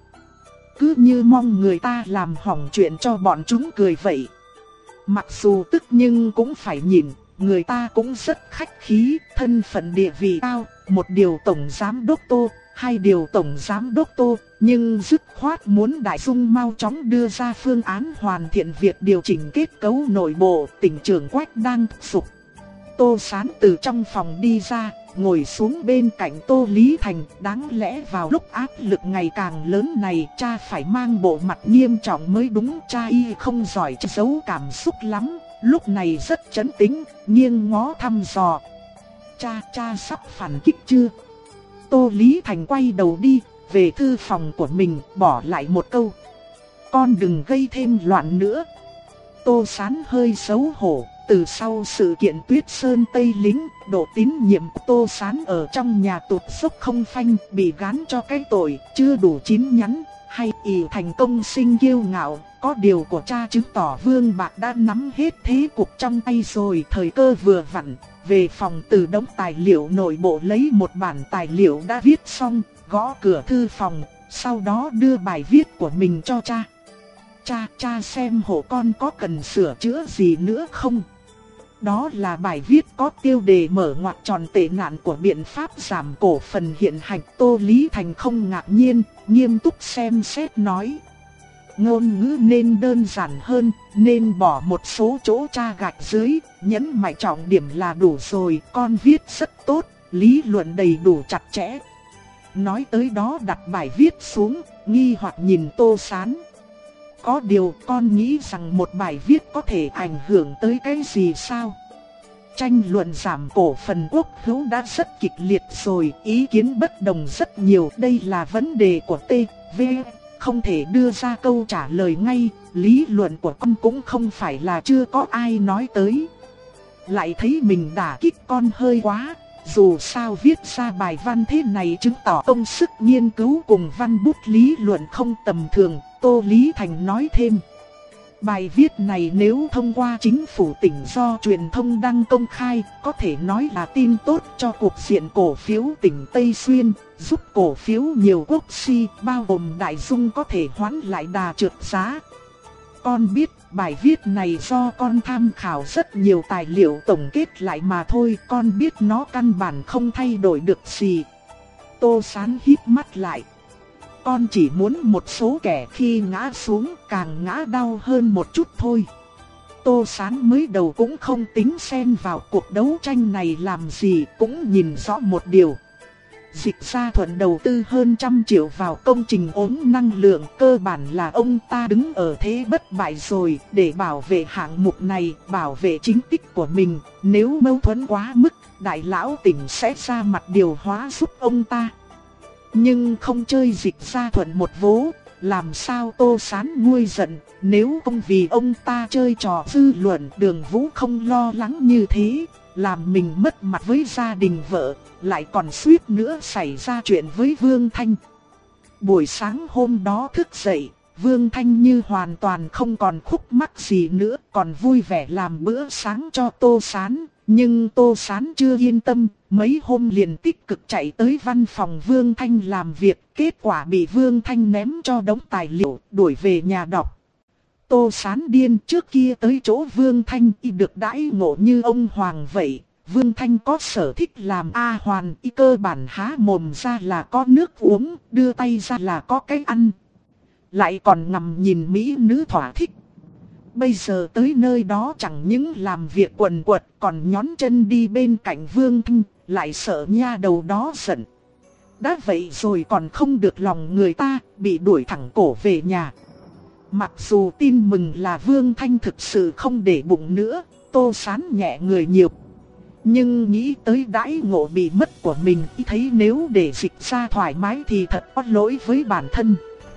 Cứ như mong người ta làm hỏng chuyện cho bọn chúng cười vậy. Mặc dù tức nhưng cũng phải nhìn, người ta cũng rất khách khí, thân phận địa vị cao, một điều tổng giám đốc Tô, hai điều tổng giám đốc Tô, nhưng dứt khoát muốn Đại Dung mau chóng đưa ra phương án hoàn thiện việc điều chỉnh kết cấu nội bộ. Tỉnh trưởng Quách đang thúc giục. Tô Sán từ trong phòng đi ra, ngồi xuống bên cạnh Tô Lý Thành. Đáng lẽ vào lúc áp lực ngày càng lớn này, cha phải mang bộ mặt nghiêm trọng mới đúng. Cha y không giỏi che giấu cảm xúc lắm, lúc này rất trấn tĩnh, nghiêng ngó thăm dò. Cha, cha sắp phản kích chưa? Tô Lý Thành quay đầu đi, về thư phòng của mình, bỏ lại một câu: Con đừng gây thêm loạn nữa. Tô Sán hơi xấu hổ. Từ sau sự kiện Tuyết Sơn Tây Lĩnh, độ tín nhiệm của Tô Sán ở trong nhà tụt dốc không phanh, bị gán cho cái tội chưa đủ chín nhắn, hay ỷ thành công sinh kiêu ngạo. Có điều của cha chứng tỏ Vương Bạc đã nắm hết thế cục trong tay rồi. Thời cơ vừa vặn, về phòng từ đống tài liệu nội bộ lấy một bản tài liệu đã viết xong, gõ cửa thư phòng, sau đó đưa bài viết của mình cho cha. Cha, cha xem hộ con có cần sửa chữa gì nữa không? Đó là bài viết có tiêu đề mở ngoặc tròn tệ nạn của biện pháp giảm cổ phần hiện hành. Tô Lý Thành không ngạc nhiên, nghiêm túc xem xét nói: ngôn ngữ nên đơn giản hơn, nên bỏ một số chỗ tra gạch dưới, nhấn mạnh trọng điểm là đủ rồi, con viết rất tốt, lý luận đầy đủ chặt chẽ. Nói tới đó đặt bài viết xuống, nghi hoặc nhìn Tô Sán. Có điều con nghĩ rằng một bài viết có thể ảnh hưởng tới cái gì sao? Tranh luận giảm cổ phần quốc hữu đã rất kịch liệt rồi, ý kiến bất đồng rất nhiều. Đây là vấn đề của T, V, không thể đưa ra câu trả lời ngay. Lý luận của con cũng không phải là chưa có ai nói tới. Lại thấy mình đả kích con hơi quá. Dù sao viết ra bài văn thế này chứng tỏ công sức nghiên cứu cùng văn bút lý luận không tầm thường. Tô Lý Thành nói thêm. Bài viết này nếu thông qua chính phủ tỉnh do truyền thông đăng công khai, có thể nói là tin tốt cho cuộc diện cổ phiếu tỉnh Tây Xuyên, giúp cổ phiếu nhiều quốc si, bao gồm Đại Dung có thể hoãn lại đà trượt giá. Con biết bài viết này do con tham khảo rất nhiều tài liệu tổng kết lại mà thôi, con biết nó căn bản không thay đổi được gì. Tô Sán híp mắt lại. Con chỉ muốn một số kẻ khi ngã xuống càng ngã đau hơn một chút thôi. Tô Sán mới đầu cũng không tính xen vào cuộc đấu tranh này làm gì, cũng nhìn rõ một điều. Dịch Sa Thuận đầu tư hơn trăm triệu vào công trình ốm năng lượng, cơ bản là ông ta đứng ở thế bất bại rồi. Để bảo vệ hạng mục này, bảo vệ chính tích của mình, nếu mâu thuẫn quá mức, đại lão tỉnh sẽ ra mặt điều hóa giúp ông ta. Nhưng không chơi Dịch Sa Thuận một vố, làm sao Tô Sán nguôi giận. Nếu không vì ông ta chơi trò dư luận, Đường Vũ không lo lắng như thế, làm mình mất mặt với gia đình vợ, lại còn suýt nữa xảy ra chuyện với Vương Thanh. Buổi sáng hôm đó thức dậy, Vương Thanh như hoàn toàn không còn khúc mắc gì nữa, còn vui vẻ làm bữa sáng cho Tô Sán. Nhưng Tô Sán chưa yên tâm, mấy hôm liền tích cực chạy tới văn phòng Vương Thanh làm việc, kết quả bị Vương Thanh ném cho đống tài liệu, đuổi về nhà đọc. Tô Sán điên, trước kia tới chỗ Vương Thanh y được đãi ngộ như ông hoàng vậy. Vương Thanh có sở thích làm A Hoàn, y cơ bản há mồm ra là có nước uống, đưa tay ra là có cái ăn. Lại còn ngầm nhìn mỹ nữ thỏa thích. Bây giờ tới nơi đó chẳng những làm việc quần quật, còn nhón chân đi bên cạnh Vương Thanh, lại sợ nha đầu đó giận. Đã vậy rồi còn không được lòng người ta, bị đuổi thẳng cổ về nhà. Mặc dù tin mừng là Vương Thanh thực sự không để bụng nữa, Tô Sán nhẹ người nhiều. Nhưng nghĩ tới đãi ngộ bị mất của mình, ý thấy nếu để Dịch ra thoải mái thì thật có lỗi với bản thân.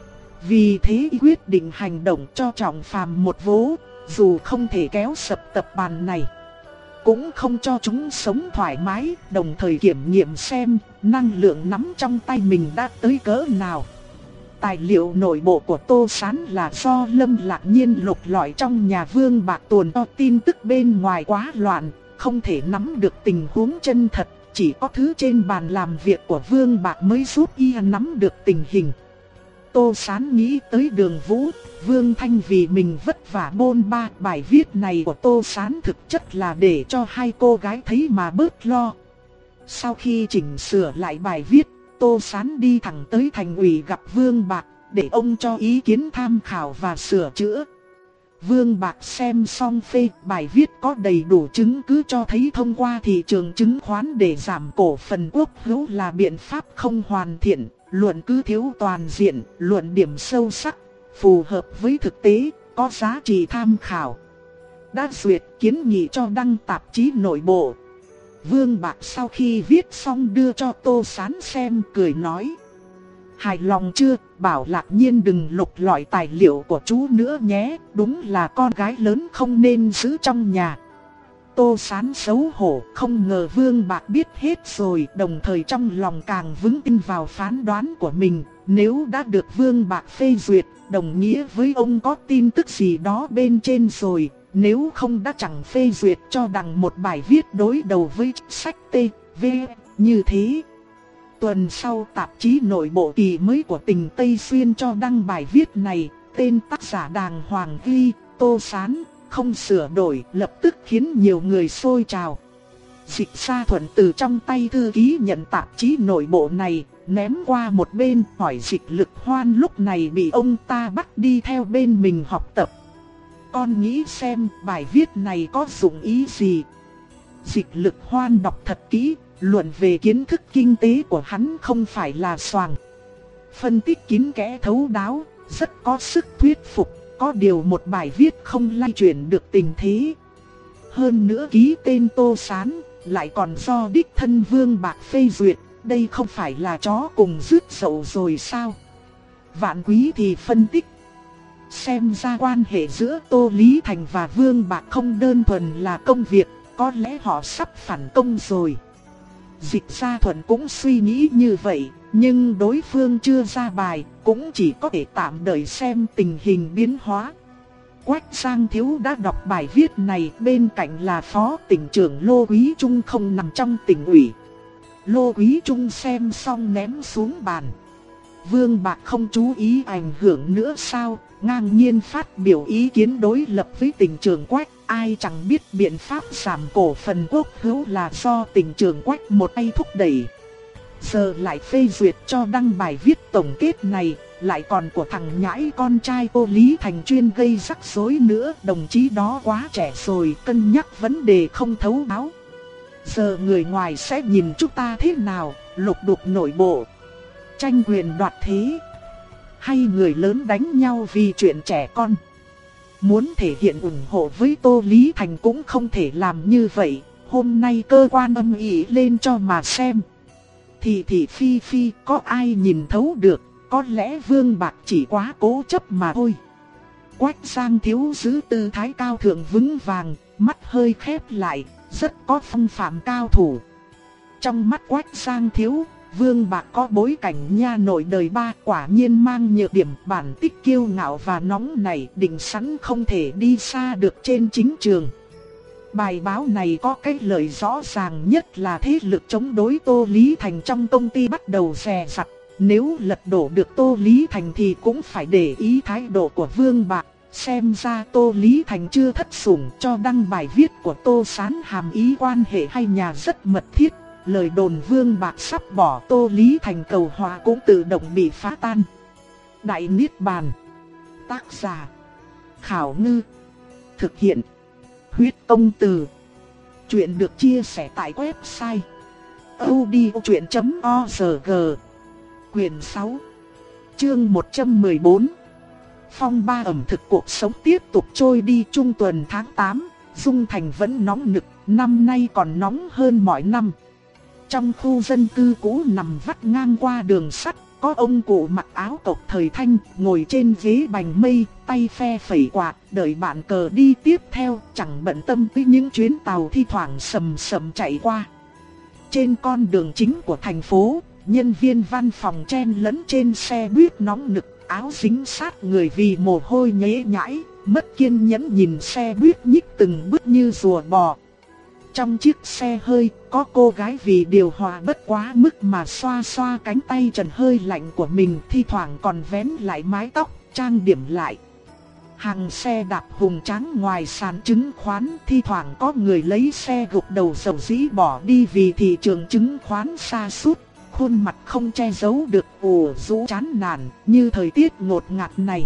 Vì thế quyết định hành động cho Trọng Phàm một vố, dù không thể kéo sập tập đoàn này, cũng không cho chúng sống thoải mái, đồng thời kiểm nghiệm xem năng lượng nắm trong tay mình đã tới cỡ nào. Tài liệu nội bộ của Tô Sán là do Lâm Lạc Nhiên lục lọi trong nhà Vương Bạc tuồn cho, tin tức bên ngoài quá loạn, không thể nắm được tình huống chân thật, chỉ có thứ trên bàn làm việc của Vương Bạc mới giúp y nắm được tình hình. Tô Sán nghĩ tới Đường Vũ, Vương Thanh vì mình vất vả bôn ba, bài viết này của Tô Sán thực chất là để cho hai cô gái thấy mà bớt lo. Sau khi chỉnh sửa lại bài viết, Tô Sán đi thẳng tới thành ủy gặp Vương Bạc, để ông cho ý kiến tham khảo và sửa chữa. Vương Bạc xem xong phê, bài viết có đầy đủ chứng cứ cho thấy thông qua thị trường chứng khoán để giảm cổ phần quốc hữu là biện pháp không hoàn thiện, luận cứ thiếu toàn diện, luận điểm sâu sắc, phù hợp với thực tế, có giá trị tham khảo. Đã duyệt kiến nghị cho đăng tạp chí nội bộ. Vương Bạc sau khi viết xong đưa cho Tô Sán xem, cười nói: hài lòng chưa, bảo Lạc Nhiên đừng lục lọi tài liệu của chú nữa nhé, đúng là con gái lớn không nên giữ trong nhà. Tô Sán xấu hổ, không ngờ Vương Bạc biết hết rồi, đồng thời trong lòng càng vững tin vào phán đoán của mình. Nếu đã được Vương Bạc phê duyệt, đồng nghĩa với ông có tin tức gì đó bên trên rồi. Nếu không đã chẳng phê duyệt cho đăng một bài viết đối đầu với sách T, V như thế. Tuần sau tạp chí nội bộ kỳ mới của tỉnh Tây Xuyên cho đăng bài viết này, tên tác giả đàng hoàng ghi Tô Sán, không sửa đổi, lập tức khiến nhiều người xôi trào. Dịch Sa Thuận từ trong tay thư ký nhận tạp chí nội bộ này, ném qua một bên, hỏi Dịch Lực Hoan lúc này bị ông ta bắt đi theo bên mình học tập. Con nghĩ xem bài viết này có dụng ý gì? Dịch Lực Hoan đọc thật kỹ, luận về kiến thức kinh tế của hắn không phải là xoàng. Phân tích kín kẽ thấu đáo, rất có sức thuyết phục, có điều một bài viết không lay chuyển được tình thế. Hơn nữa ký tên Tô Sán, lại còn do đích thân Vương Bạc phê duyệt, đây không phải là chó cùng rứt dậu rồi sao? Vạn Quý thì phân tích. Xem ra quan hệ giữa Tô Lý Thành và Vương Bạc không đơn thuần là công việc, có lẽ họ sắp phản công rồi. Dịch Gia Thuận cũng suy nghĩ như vậy, nhưng đối phương chưa ra bài, cũng chỉ có thể tạm đợi xem tình hình biến hóa. Quách Giang Thiếu đã đọc bài viết này, bên cạnh là Phó Tỉnh trưởng Lô Quý Trung không nằm trong tỉnh ủy. Lô Quý Trung xem xong ném xuống bàn. Vương Bạc không chú ý ảnh hưởng nữa sao, ngang nhiên phát biểu ý kiến đối lập với tỉnh trưởng Quách. Ai chẳng biết biện pháp giảm cổ phần quốc hữu là do tỉnh trưởng Quách một tay thúc đẩy. Giờ lại phê duyệt cho đăng bài viết tổng kết này, lại còn của thằng nhãi con trai Tô Lý Thành chuyên gây rắc rối nữa. Đồng chí đó quá trẻ rồi, cân nhắc vấn đề không thấu đáo. Giờ người ngoài sẽ nhìn chúng ta thế nào, lục đục nội bộ, tranh quyền đoạt thế, hay người lớn đánh nhau vì chuyện trẻ con. Muốn thể hiện ủng hộ với Tô Lý Thành cũng không thể làm như vậy. Hôm nay cơ quan âm ỉ lên cho mà xem. Thì thì phi phi có ai nhìn thấu được, có lẽ Vương Bạc chỉ quá cố chấp mà thôi. Quách Giang Thiếu giữ tư thái cao thượng vững vàng, mắt hơi khép lại, rất có phong phạm cao thủ. Trong mắt Quách Giang Thiếu, Vương Bạc có bối cảnh nha nội đời ba, quả nhiên mang nhược điểm bản tích kiêu ngạo và nóng nảy, định sẵn không thể đi xa được trên chính trường. Bài báo này có cái lời rõ ràng nhất là thế lực chống đối Tô Lý Thành trong công ty bắt đầu dè dặt. Nếu lật đổ được Tô Lý Thành thì cũng phải để ý thái độ của Vương Bạc. Xem ra Tô Lý Thành chưa thất sủng, cho đăng bài viết của Tô Sán hàm ý quan hệ hai nhà rất mật thiết. Lời đồn Vương Bạc sắp bỏ Tô Lý Thành cầu hòa cũng tự động bị phá tan. Đại Niết Bàn. Tác giả Khảo Ngư. Thực hiện Huyết Công Từ. Chuyện được chia sẻ tại website audiochuyện chấm org. Quyền sáu, chương một trăm mười bốn. Phong ba ẩm thực cuộc sống tiếp tục trôi đi. Trung tuần tháng tám, Dung Thành vẫn nóng nực, năm nay còn nóng hơn mọi năm. Trong khu dân cư cũ nằm vắt ngang qua đường sắt, có ông cụ mặc áo tộc thời Thanh, ngồi trên ghế bành mây, tay phe phẩy quạt, đợi bạn cờ đi tiếp theo, chẳng bận tâm tới những chuyến tàu thi thoảng sầm sầm chạy qua. Trên con đường chính của thành phố, nhân viên văn phòng chen lẫn trên xe buýt nóng nực, áo dính sát người vì mồ hôi nhễ nhãi, mất kiên nhẫn nhìn xe buýt nhích từng bước như rùa bò. Trong chiếc xe hơi, có cô gái vì điều hòa bất quá mức mà xoa xoa cánh tay trần hơi lạnh của mình, thi thoảng còn vén lại mái tóc, trang điểm lại. Hàng xe đạp hùng tráng ngoài sàn chứng khoán, thi thoảng có người lấy xe gục đầu dầu dĩ bỏ đi vì thị trường chứng khoán sa sút, khuôn mặt không che giấu được ủ rũ chán nản như thời tiết ngột ngạt này.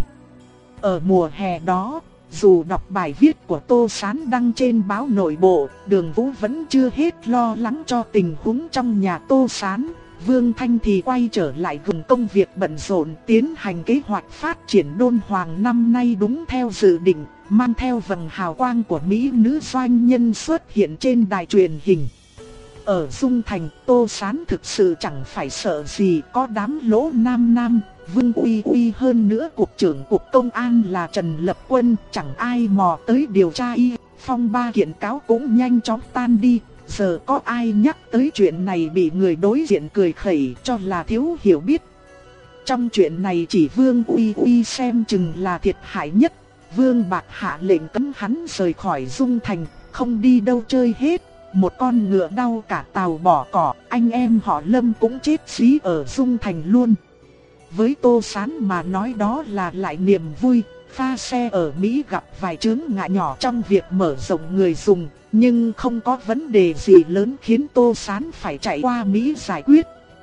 Ở mùa hè đó, dù đọc bài viết của Tô Sán đăng trên báo nội bộ, Đường Vũ vẫn chưa hết lo lắng cho tình huống trong nhà Tô Sán. Vương Thanh thì quay trở lại gồng công việc bận rộn, tiến hành kế hoạch phát triển Đôn Hoàng năm nay đúng theo dự định, mang theo vầng hào quang của mỹ nữ doanh nhân xuất hiện trên đài truyền hình. Ở Dung Thành, Tô Sán thực sự chẳng phải sợ gì, có đám lỗ nam nam, Vương Uy Uy, hơn nữa cục trưởng cục công an là Trần Lập Quân, chẳng ai mò tới điều tra y. Phong ba kiện cáo cũng nhanh chóng tan đi, giờ có ai nhắc tới chuyện này bị người đối diện cười khẩy cho là thiếu hiểu biết. Trong chuyện này chỉ Vương Uy Uy xem chừng là thiệt hại nhất. Vương Bạc hạ lệnh cấm hắn rời khỏi Dung Thành, không đi đâu chơi hết. Một con ngựa đau cả tàu bỏ cỏ, anh em họ Lâm cũng chết xí ở Dung Thành luôn. Với Tô Sán mà nói đó là lại niềm vui. Pha xe ở Mỹ gặp vài chướng ngại nhỏ trong việc mở rộng người dùng, nhưng không có vấn đề gì lớn khiến Tô Sán phải chạy qua Mỹ giải quyết.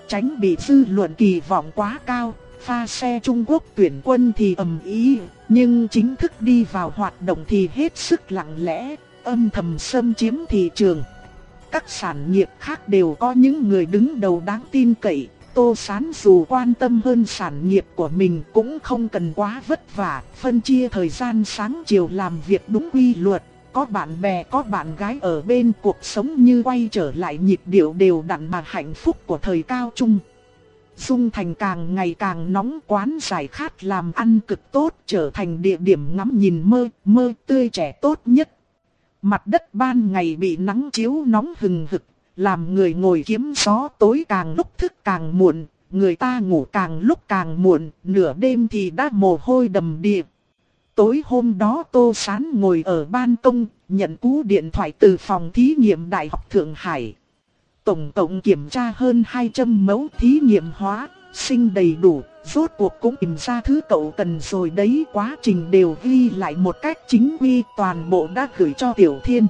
tránh bị dư luận kỳ vọng quá cao. Pha xe Trung Quốc tuyển quân thì ầm ĩ, nhưng chính thức đi vào hoạt động thì hết sức lặng lẽ, âm thầm xâm chiếm thị trường. Các sản nghiệp khác đều có những người đứng đầu đáng tin cậy. Tô Sán dù quan tâm hơn sản nghiệp của mình cũng không cần quá vất vả, phân chia thời gian sáng chiều làm việc đúng quy luật. Có bạn bè có bạn gái ở bên, cuộc sống như quay trở lại nhịp điệu đều đặn mà hạnh phúc của thời cao trung. Dung Thành càng ngày càng nóng, quán giải khát làm ăn cực tốt, trở thành địa điểm ngắm nhìn mơ, mơ tươi trẻ tốt nhất. Mặt đất ban ngày bị nắng chiếu nóng hừng hực, làm người ngồi kiếm gió, tối càng lúc thức càng muộn, người ta ngủ càng lúc càng muộn, nửa đêm thì đã mồ hôi đầm đìa. Tối hôm đó Tô Sán ngồi ở ban công, nhận cú điện thoại từ phòng thí nghiệm Đại học Thượng Hải. Tổng cộng kiểm tra hơn hai trăm mẫu thí nghiệm hóa, sinh đầy đủ, rốt cuộc cũng tìm ra thứ cậu cần rồi đấy. Quá trình đều ghi lại một cách chính quy, toàn bộ đã gửi cho Tiểu Thiên.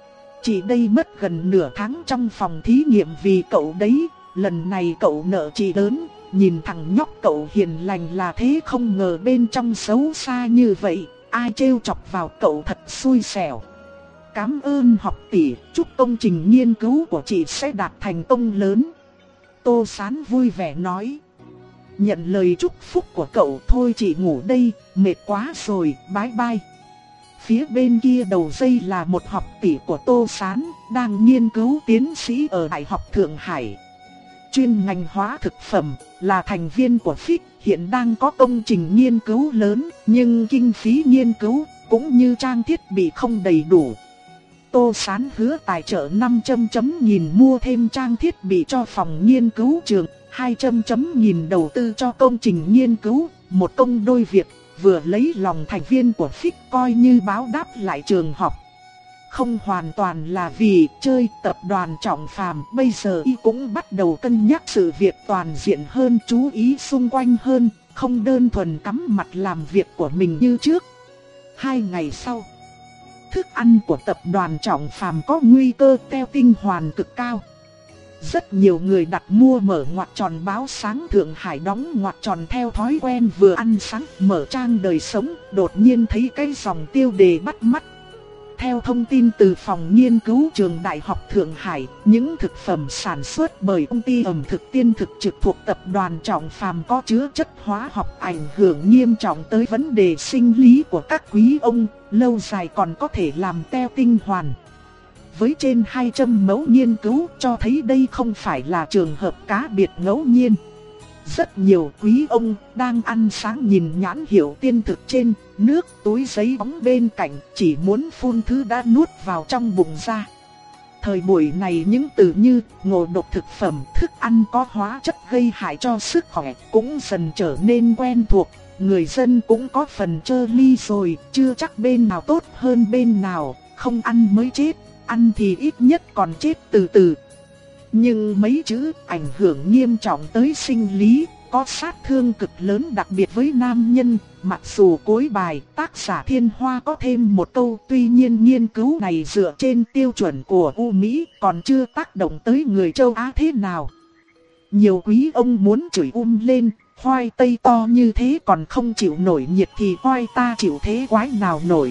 Chỉ đây mất gần nửa tháng trong phòng thí nghiệm vì cậu đấy, lần này cậu nợ chị lớn, nhìn thằng nhóc cậu hiền lành là thế không ngờ bên trong xấu xa như vậy, ai trêu chọc vào cậu thật xui xẻo. Cảm ơn học tỷ, chúc công trình nghiên cứu của chị sẽ đạt thành công lớn. Tô Sán vui vẻ nói. Nhận lời chúc phúc của cậu, thôi chị ngủ đây, mệt quá rồi, bye bye. Phía bên kia đầu dây là một học tỷ của Tô Sán, đang nghiên cứu tiến sĩ ở Đại học Thượng Hải. Chuyên ngành hóa thực phẩm, là thành viên của ép i xê, hiện đang có công trình nghiên cứu lớn, nhưng kinh phí nghiên cứu, cũng như trang thiết bị không đầy đủ. Tô Sán hứa tài trợ năm trăm chấm nghìn mua thêm trang thiết bị cho phòng nghiên cứu trường, hai trăm chấm nghìn đầu tư cho công trình nghiên cứu, một công đôi việc, vừa lấy lòng thành viên của ép i xê coi như báo đáp lại trường học. Không hoàn toàn là vì chơi, tập đoàn Trọng Phàm bây giờ y cũng bắt đầu cân nhắc sự việc toàn diện hơn, chú ý xung quanh hơn, không đơn thuần cắm mặt làm việc của mình như trước. Hai ngày sau, thức ăn của tập đoàn Trọng Phàm có nguy cơ teo tinh hoàn cực cao. Rất nhiều người đặt mua mở ngoặc tròn báo sáng Thượng Hải đóng ngoặc tròn theo thói quen vừa ăn sáng, mở trang đời sống, đột nhiên thấy cái dòng tiêu đề bắt mắt. Theo thông tin từ phòng nghiên cứu trường Đại học Thượng Hải, những thực phẩm sản xuất bởi công ty ẩm thực Tiên Thực trực thuộc tập đoàn Trọng Phàm có chứa chất hóa học ảnh hưởng nghiêm trọng tới vấn đề sinh lý của các quý ông, lâu dài còn có thể làm teo tinh hoàn. Với trên hai trăm mẫu nghiên cứu cho thấy đây không phải là trường hợp cá biệt ngẫu nhiên. Rất nhiều quý ông đang ăn sáng nhìn nhãn hiệu Tiên Thực trên nước, túi giấy bóng bên cạnh, chỉ muốn phun thứ đã nuốt vào trong bụng ra. Thời buổi này những từ như ngộ độc thực phẩm, thức ăn có hóa chất gây hại cho sức khỏe cũng dần trở nên quen thuộc. Người dân cũng có phần trơ ly rồi, chưa chắc bên nào tốt hơn bên nào, không ăn mới chết, ăn thì ít nhất còn chết từ từ. Nhưng mấy chữ ảnh hưởng nghiêm trọng tới sinh lý, có sát thương cực lớn đặc biệt với nam nhân. Mặc dù cuối bài tác giả Thiên Hoa có thêm một câu, tuy nhiên nghiên cứu này dựa trên tiêu chuẩn của U Mỹ, còn chưa tác động tới người châu Á thế nào. Nhiều quý ông muốn chửi um lên, khoai tây to như thế còn không chịu nổi nhiệt thì khoai ta chịu thế quái nào nổi.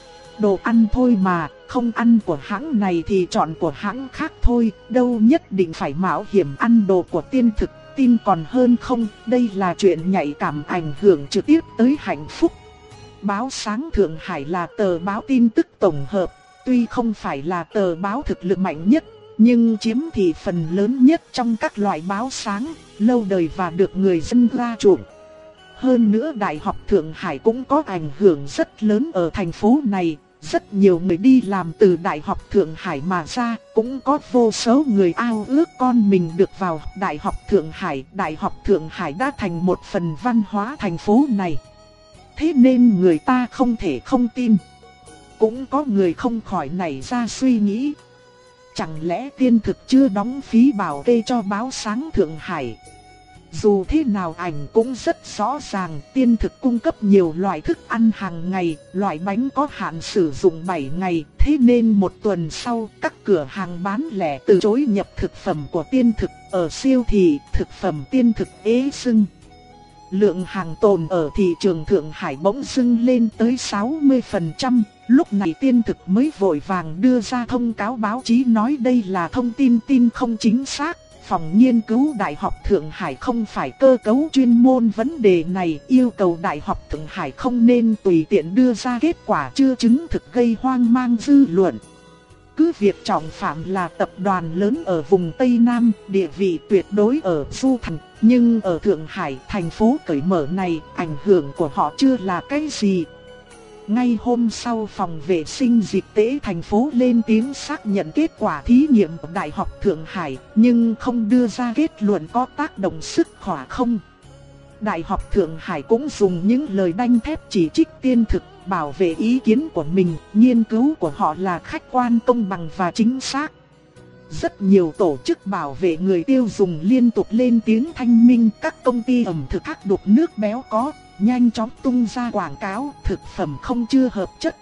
Đồ ăn thôi mà, không ăn của hãng này thì chọn của hãng khác thôi, đâu nhất định phải mạo hiểm ăn đồ của Tiên Thực, tin còn hơn không, đây là chuyện nhạy cảm ảnh hưởng trực tiếp tới hạnh phúc. Báo Sáng Thượng Hải là tờ báo tin tức tổng hợp, tuy không phải là tờ báo thực lực mạnh nhất, nhưng chiếm thị phần lớn nhất trong các loại báo sáng, lâu đời và được người dân ra chuộng. Hơn nữa Đại học Thượng Hải cũng có ảnh hưởng rất lớn ở thành phố này. Rất nhiều người đi làm từ Đại học Thượng Hải mà ra, cũng có vô số người ao ước con mình được vào Đại học Thượng Hải. Đại học Thượng Hải đã thành một phần văn hóa thành phố này. Thế nên người ta không thể không tin. Cũng có người không khỏi nảy ra suy nghĩ, chẳng lẽ Tiên Thực chưa đóng phí bảo kê cho báo Sáng Thượng Hải? Dù thế nào ảnh cũng rất rõ ràng, Tiên Thực cung cấp nhiều loại thức ăn hàng ngày, loại bánh có hạn sử dụng bảy ngày, thế nên một tuần sau các cửa hàng bán lẻ từ chối nhập thực phẩm của Tiên Thực, Ở siêu thị, thực phẩm tiên thực ế sưng. Lượng hàng tồn ở thị trường Thượng Hải bỗng dưng lên tới sáu mươi phần trăm. Lúc này tiên thực mới vội vàng đưa ra thông cáo báo chí nói đây là thông tin tin không chính xác. Phòng nghiên cứu Đại học Thượng Hải không phải cơ cấu chuyên môn vấn đề này, yêu cầu Đại học Thượng Hải không nên tùy tiện đưa ra kết quả chưa chứng thực gây hoang mang dư luận. Cứ việc trọng phạm là tập đoàn lớn ở vùng Tây Nam, địa vị tuyệt đối ở Du Thành, nhưng ở Thượng Hải, thành phố cởi mở này, ảnh hưởng của họ chưa là cái gì. Ngay hôm sau, phòng vệ sinh dịch tễ thành phố lên tiếng xác nhận kết quả thí nghiệm của Đại học Thượng Hải, nhưng không đưa ra kết luận có tác động sức khỏe không. Đại học Thượng Hải cũng dùng những lời đanh thép chỉ trích tiên thực, bảo vệ ý kiến của mình, nghiên cứu của họ là khách quan, công bằng và chính xác. Rất nhiều tổ chức bảo vệ người tiêu dùng liên tục lên tiếng thanh minh các công ty ẩm thực khác đục nước béo có, nhanh chóng tung ra quảng cáo thực phẩm không chưa hợp chất.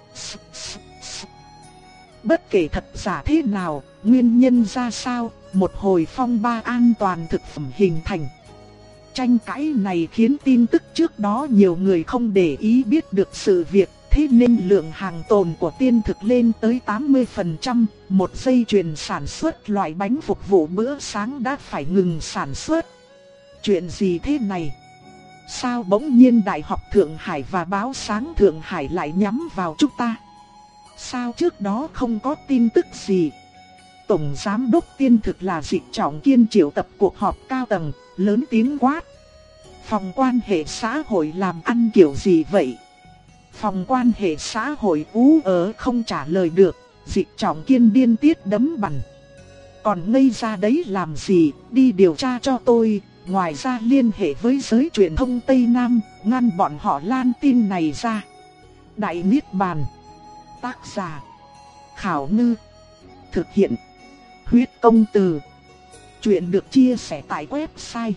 Bất kể thật giả thế nào, nguyên nhân ra sao, một hồi phong ba an toàn thực phẩm hình thành. Tranh cãi này khiến tin tức trước đó nhiều người không để ý biết được sự việc, thế nên lượng hàng tồn của tiên thực lên tới tám mươi phần trăm, một dây chuyền sản xuất loại bánh phục vụ bữa sáng đã phải ngừng sản xuất. Chuyện gì thế này? Sao bỗng nhiên Đại học Thượng Hải và báo sáng Thượng Hải lại nhắm vào chúng ta? Sao trước đó không có tin tức gì? Tổng Giám đốc Tiên thực là Dịch Trọng Kiên triệu tập cuộc họp cao tầng, lớn tiếng quát. Phòng quan hệ xã hội làm ăn kiểu gì vậy? Phòng quan hệ xã hội ú ớ không trả lời được, Dịch Trọng Kiên điên tiết đấm bằn. Còn ngây ra đấy làm gì, đi điều tra cho tôi, ngoài ra liên hệ với giới truyền thông Tây Nam, ngăn bọn họ lan tin này ra. Đại Niết Bàn. Tác giả Khảo Ngư. Thực hiện Huyết Công Từ. Chuyện được chia sẻ tại website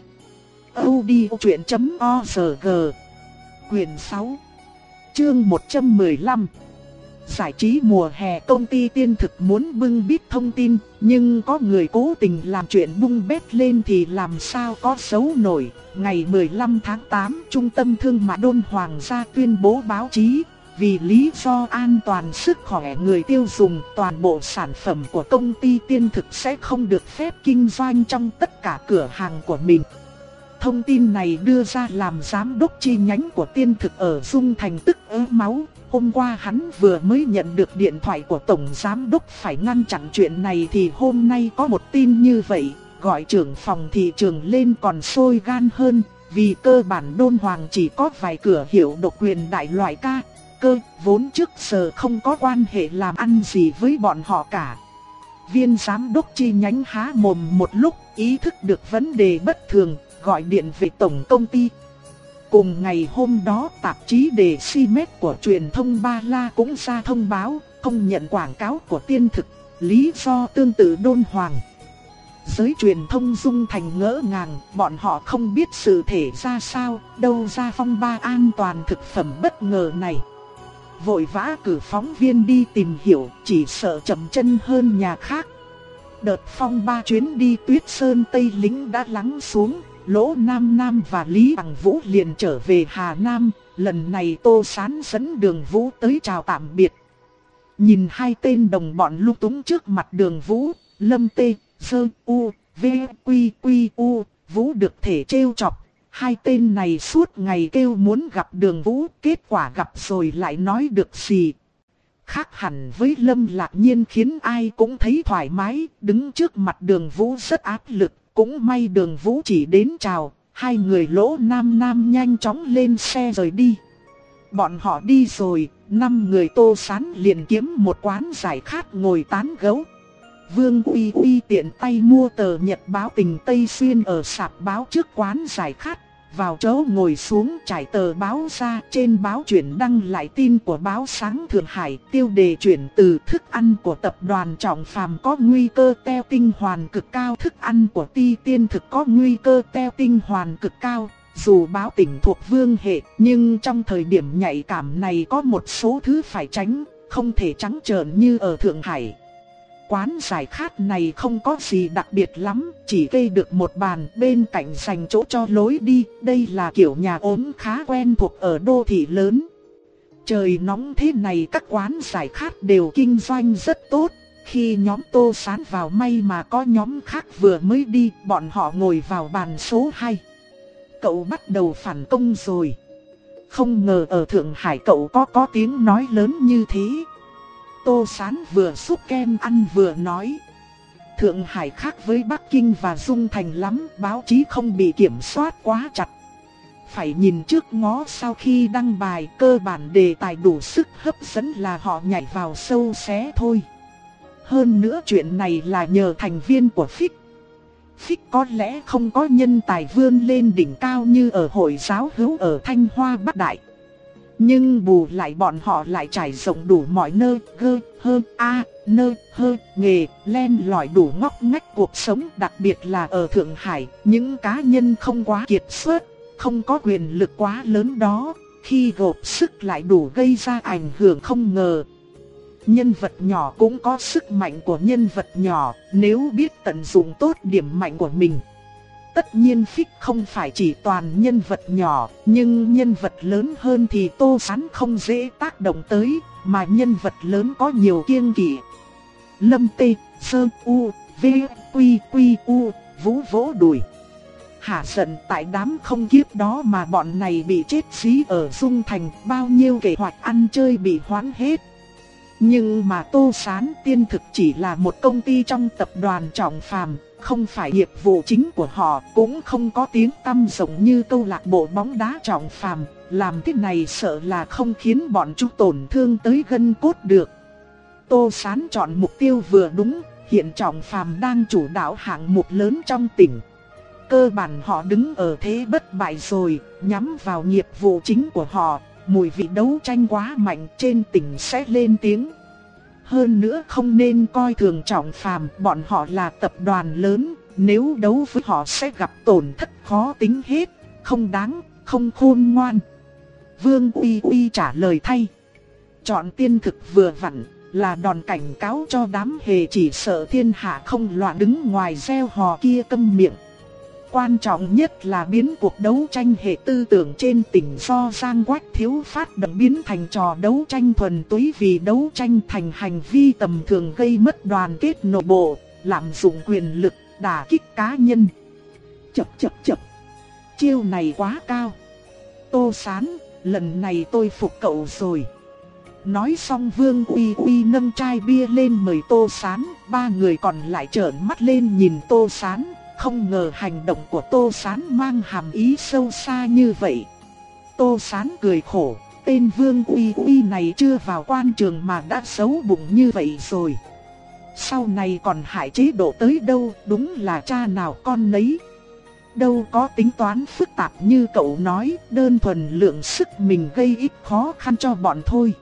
audiochuyện chấm org. Quyền sáu, chương một trăm mười lăm. Giải trí mùa hè. Công ty tiên thực muốn bưng bít thông tin, nhưng có người cố tình làm chuyện bung bét lên thì làm sao có xấu nổi. Ngày mười lăm tháng tám, Trung tâm Thương mại Đôn Hoàng ra tuyên bố báo chí, vì lý do an toàn sức khỏe người tiêu dùng, toàn bộ sản phẩm của công ty tiên thực sẽ không được phép kinh doanh trong tất cả cửa hàng của mình. Thông tin này đưa ra làm giám đốc chi nhánh của tiên thực ở Dung Thành tức ớ máu. Hôm qua hắn vừa mới nhận được điện thoại của tổng giám đốc phải ngăn chặn chuyện này thì hôm nay có một tin như vậy, gọi trưởng phòng thị trường lên còn sôi gan hơn, vì cơ bản Đôn Hoàng chỉ có vài cửa hiệu độc quyền đại loại ca, cơ, vốn trước giờ không có quan hệ làm ăn gì với bọn họ cả. Viên giám đốc chi nhánh há mồm một lúc, ý thức được vấn đề bất thường, gọi điện về tổng công ty. Cùng ngày hôm đó, tạp chí đề xi mét của truyền thông Ba La cũng ra thông báo, không nhận quảng cáo của tiên thực, lý do tương tự Đôn Hoàng. Giới truyền thông Dung Thành ngỡ ngàng, bọn họ không biết sự thể ra sao, đâu ra phong ba an toàn thực phẩm bất ngờ này. Vội vã cử phóng viên đi tìm hiểu, chỉ sợ chậm chân hơn nhà khác. Đợt phong ba chuyến đi Tuyết Sơn Tây Lĩnh đã lắng xuống, Lỗ Nam Nam và Lý Bằng Vũ liền trở về Hà Nam. Lần này Tô Sán dẫn Đường Vũ tới chào tạm biệt. Nhìn hai tên đồng bọn lung túng trước mặt Đường Vũ, Lâm Tê, Sơ, U, V, Quy, Quy, U, Vũ được thể trêu chọc. Hai tên này suốt ngày kêu muốn gặp Đường Vũ, kết quả gặp rồi lại nói được gì. Khác hẳn với Lâm Lạc Nhiên khiến ai cũng thấy thoải mái, đứng trước mặt Đường Vũ rất áp lực. Cũng may Đường Vũ chỉ đến chào, hai người Lỗ Nam Nam nhanh chóng lên xe rời đi. Bọn họ đi rồi, năm người Tô Sán liền kiếm một quán giải khát ngồi tán gẫu. Vương Uy Uy tiện tay mua tờ nhật báo Tình Tây Xuyên ở sạp báo trước quán giải khát, vào chỗ ngồi xuống trải tờ báo ra. Trên báo chuyển đăng lại tin của báo Sáng Thượng Hải, tiêu đề chuyển từ thức ăn của tập đoàn Trọng Phàm có nguy cơ teo tinh hoàn cực cao, thức ăn của Ti Tiên thực có nguy cơ teo tinh hoàn cực cao. Dù báo tỉnh thuộc Vương hệ, nhưng trong thời điểm nhạy cảm này có một số thứ phải tránh, không thể trắng trợn như ở Thượng Hải. Quán giải khát này không có gì đặc biệt lắm, chỉ kê được một bàn, bên cạnh dành chỗ cho lối đi. Đây là kiểu nhà ốm khá quen thuộc ở đô thị lớn. Trời nóng thế này các quán giải khát đều kinh doanh rất tốt. Khi nhóm Tô Sán vào may mà có nhóm khác vừa mới đi, bọn họ ngồi vào bàn số hai. Cậu bắt đầu phản công rồi. Không ngờ ở Thượng Hải cậu có có tiếng nói lớn như thế. Tô Sán vừa xúc kem ăn vừa nói. Thượng Hải khác với Bắc Kinh và Dung Thành lắm, báo chí không bị kiểm soát quá chặt. Phải nhìn trước ngó sau khi đăng bài, cơ bản đề tài đủ sức hấp dẫn là họ nhảy vào sâu xé thôi. Hơn nữa chuyện này là nhờ thành viên của ép i xê. ép i xê có lẽ không có nhân tài vươn lên đỉnh cao như ở Hội Giáo hữu ở Thanh Hoa Bắc Đại. Nhưng bù lại bọn họ lại trải rộng đủ mọi nơi, gơ, hơ, a, nơ, hơ, nghề, len lỏi đủ ngóc ngách cuộc sống. Đặc biệt là ở Thượng Hải, những cá nhân không quá kiệt xuất, không có quyền lực quá lớn đó, khi gộp sức lại đủ gây ra ảnh hưởng không ngờ. Nhân vật nhỏ cũng có sức mạnh của nhân vật nhỏ, nếu biết tận dụng tốt điểm mạnh của mình. Tất nhiên ép i xê không phải chỉ toàn nhân vật nhỏ, nhưng nhân vật lớn hơn thì Tô Sán không dễ tác động tới, mà nhân vật lớn có nhiều kiêng kỵ. Lâm Tê, Sơ U, V, Quy, Quy, U, Vũ vỗ đùi. Hả giận tại đám không kiếp đó mà bọn này bị chết dí ở Dung Thành, bao nhiêu kế hoạch ăn chơi bị hoãn hết. Nhưng mà Tô Sán tiên thực chỉ là một công ty trong tập đoàn Trọng Phàm, không phải nghiệp vụ chính của họ, cũng không có tiếng tăm rộng như câu lạc bộ bóng đá Trọng Phàm. Làm thế này sợ là không khiến bọn chúng tổn thương tới gân cốt được. Tô Sán chọn mục tiêu vừa đúng, hiện Trọng Phàm đang chủ đạo hạng mục lớn trong tỉnh. Cơ bản họ đứng ở thế bất bại rồi, nhắm vào nghiệp vụ chính của họ. Mùi vị đấu tranh quá mạnh trên tỉnh sẽ lên tiếng. Hơn nữa không nên coi thường Trọng Phàm, bọn họ là tập đoàn lớn, nếu đấu với họ sẽ gặp tổn thất khó tính hết, không đáng, không khôn ngoan. Vương Uy Uy trả lời thay. Chọn tiên thực vừa vặn, là đòn cảnh cáo cho đám hề chỉ sợ thiên hạ không loạn đứng ngoài gieo hò kia câm miệng. Quan trọng nhất là biến cuộc đấu tranh hệ tư tưởng trên tỉnh do Giang Quách Thiếu phát động biến thành trò đấu tranh thuần túy, vì đấu tranh thành hành vi tầm thường gây mất đoàn kết nội bộ, lạm dụng quyền lực, đả kích cá nhân. Chập chập chập, chiêu này quá cao. Tô Sán, lần này tôi phục cậu rồi. Nói xong Vương Uy Uy nâng chai bia lên mời Tô Sán, ba người còn lại trợn mắt lên nhìn Tô Sán. Không ngờ hành động của Tô Sán mang hàm ý sâu xa như vậy. Tô Sán cười khổ, tên Vương Uy Uy này chưa vào quan trường mà đã xấu bụng như vậy rồi. Sau này còn hại chế độ tới đâu, đúng là cha nào con nấy. Đâu có tính toán phức tạp như cậu nói, đơn thuần lượng sức mình gây ít khó khăn cho bọn thôi.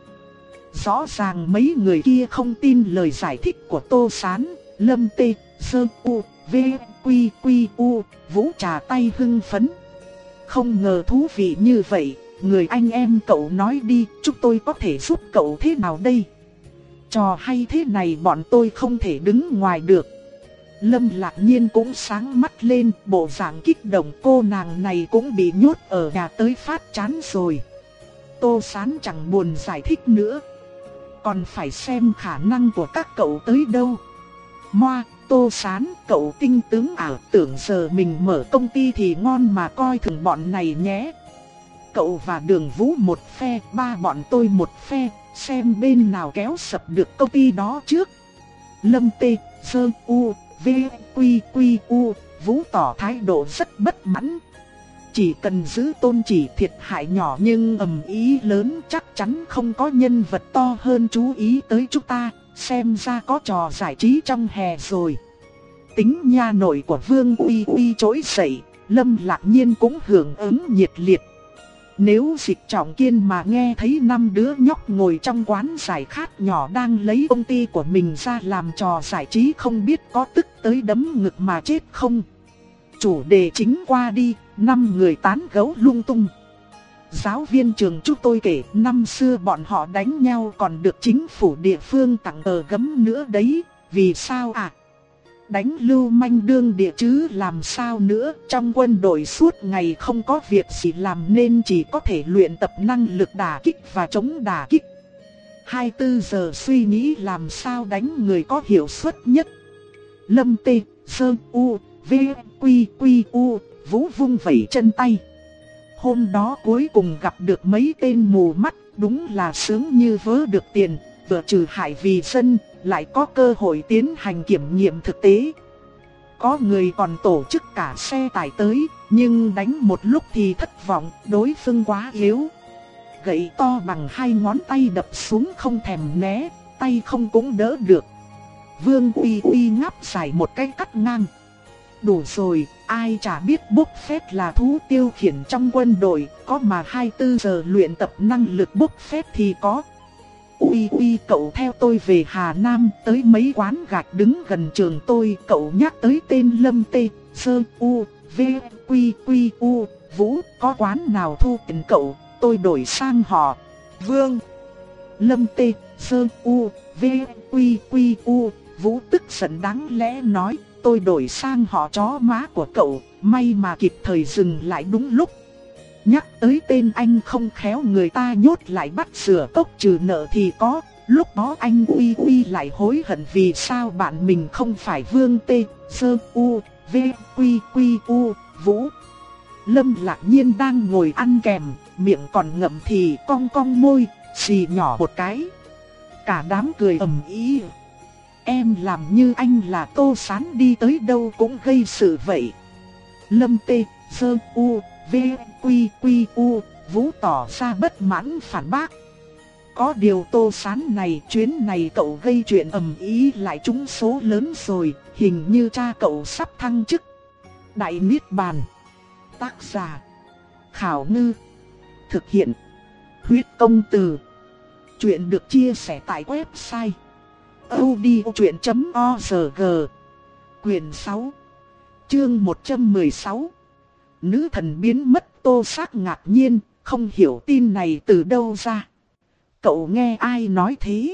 Rõ ràng mấy người kia không tin lời giải thích của Tô Sán. Lâm Tê, Sơ U, V, Quy, Quy, U, Vũ trà tay hưng phấn. Không ngờ thú vị như vậy, người anh em cậu nói đi, chúng tôi có thể giúp cậu thế nào đây? Trò hay thế này bọn tôi không thể đứng ngoài được. Lâm Lạc Nhiên cũng sáng mắt lên, bộ dạng kích động, cô nàng này cũng bị nhốt ở nhà tới phát chán rồi. Tô Sán chẳng buồn giải thích nữa. Còn phải xem khả năng của các cậu tới đâu. Moa, Tô Sán, cậu tinh tướng ảo, tưởng giờ mình mở công ty thì ngon mà coi thường bọn này nhé. Cậu và Đường Vũ một phe, ba bọn tôi một phe, xem bên nào kéo sập được công ty đó trước. Lâm Tê, Sơ U, V, Quy, Quy, U, Vũ tỏ thái độ rất bất mãn. Chỉ cần giữ tôn chỉ thiệt hại nhỏ nhưng ầm ý lớn, chắc chắn không có nhân vật to hơn chú ý tới chúng ta. Xem ra có trò giải trí trong hè rồi. Tính nha nội của Vương Uy Uy trỗi dậy, Lâm Lạc Nhiên cũng hưởng ứng nhiệt liệt. Nếu Dịch Trọng Kiên mà nghe thấy năm đứa nhóc ngồi trong quán giải khát nhỏ đang lấy công ty của mình ra làm trò giải trí, không biết có tức tới đấm ngực mà chết không. Chủ đề chính qua đi, năm người tán gẫu lung tung. Giáo viên trường chúng tôi kể năm xưa bọn họ đánh nhau còn được chính phủ địa phương tặng tờ gấm nữa đấy. Vì sao à? Đánh lưu manh đương địa chứ làm sao nữa, trong quân đội suốt ngày không có việc gì làm nên chỉ có thể luyện tập năng lực đả kích và chống đả kích. hai mươi tư giờ suy nghĩ làm sao đánh người có hiệu suất nhất. Lâm Tê, Sơ U, V, Quy, Quy, U, Vũ vung vẩy chân tay. Hôm đó cuối cùng gặp được mấy tên mù mắt, đúng là sướng như vớ được tiền, vừa trừ hại vì dân, lại có cơ hội tiến hành kiểm nghiệm thực tế. Có người còn tổ chức cả xe tải tới, nhưng đánh một lúc thì thất vọng, đối phương quá yếu. Gậy to bằng hai ngón tay đập xuống không thèm né, tay không cũng đỡ được. Vương Uy Uy ngáp dài một cái cắt ngang. Đủ rồi, ai chả biết bốc phét là thú tiêu khiển trong quân đội, có mà hai mươi tư giờ luyện tập năng lực bốc phét thì có. Uy Uy, cậu theo tôi về Hà Nam, tới mấy quán gạch đứng gần trường tôi, cậu nhắc tới tên Lâm Tê, Sơ U, V, Quy, Quy, U, Vũ, có quán nào thu tiền cậu, tôi đổi sang họ. Vương. Lâm Tê, Sơ U, V, Quy, Quy, U, Vũ tức giận đáng lẽ nói, tôi đổi sang họ chó má của cậu, may mà kịp thời dừng lại đúng lúc. Nhắc tới tên anh không khéo người ta nhốt lại bắt sửa cốc trừ nợ thì có, lúc đó anh Uy Uy lại hối hận vì sao bạn mình không phải Vương Tê, Sơ U, V, Quy, Quy, U, Vũ. Lâm Lạc Nhiên đang ngồi ăn kèm, miệng còn ngậm thì cong cong môi, xì nhỏ một cái. Cả đám cười ầm ĩ. Em làm như anh là Tô Sán đi tới đâu cũng gây sự vậy. Lâm Tê, Sơ U, V, Quy, Quy, U, Vũ tỏ ra bất mãn phản bác. Có điều Tô Sán này, chuyến này cậu gây chuyện ầm ĩ lại trúng số lớn rồi, hình như cha cậu sắp thăng chức. Đại Niết Bàn. Tác giả Khảo Ngư. Thực hiện Huyết Công Từ. Chuyện được chia sẻ tại website audiochuyện chấm org. Quyền sáu, chương một trăm mười sáu. Nữ thần biến mất. Tô Sắc ngạc nhiên, không hiểu tin này từ đâu ra. Cậu nghe ai nói thế?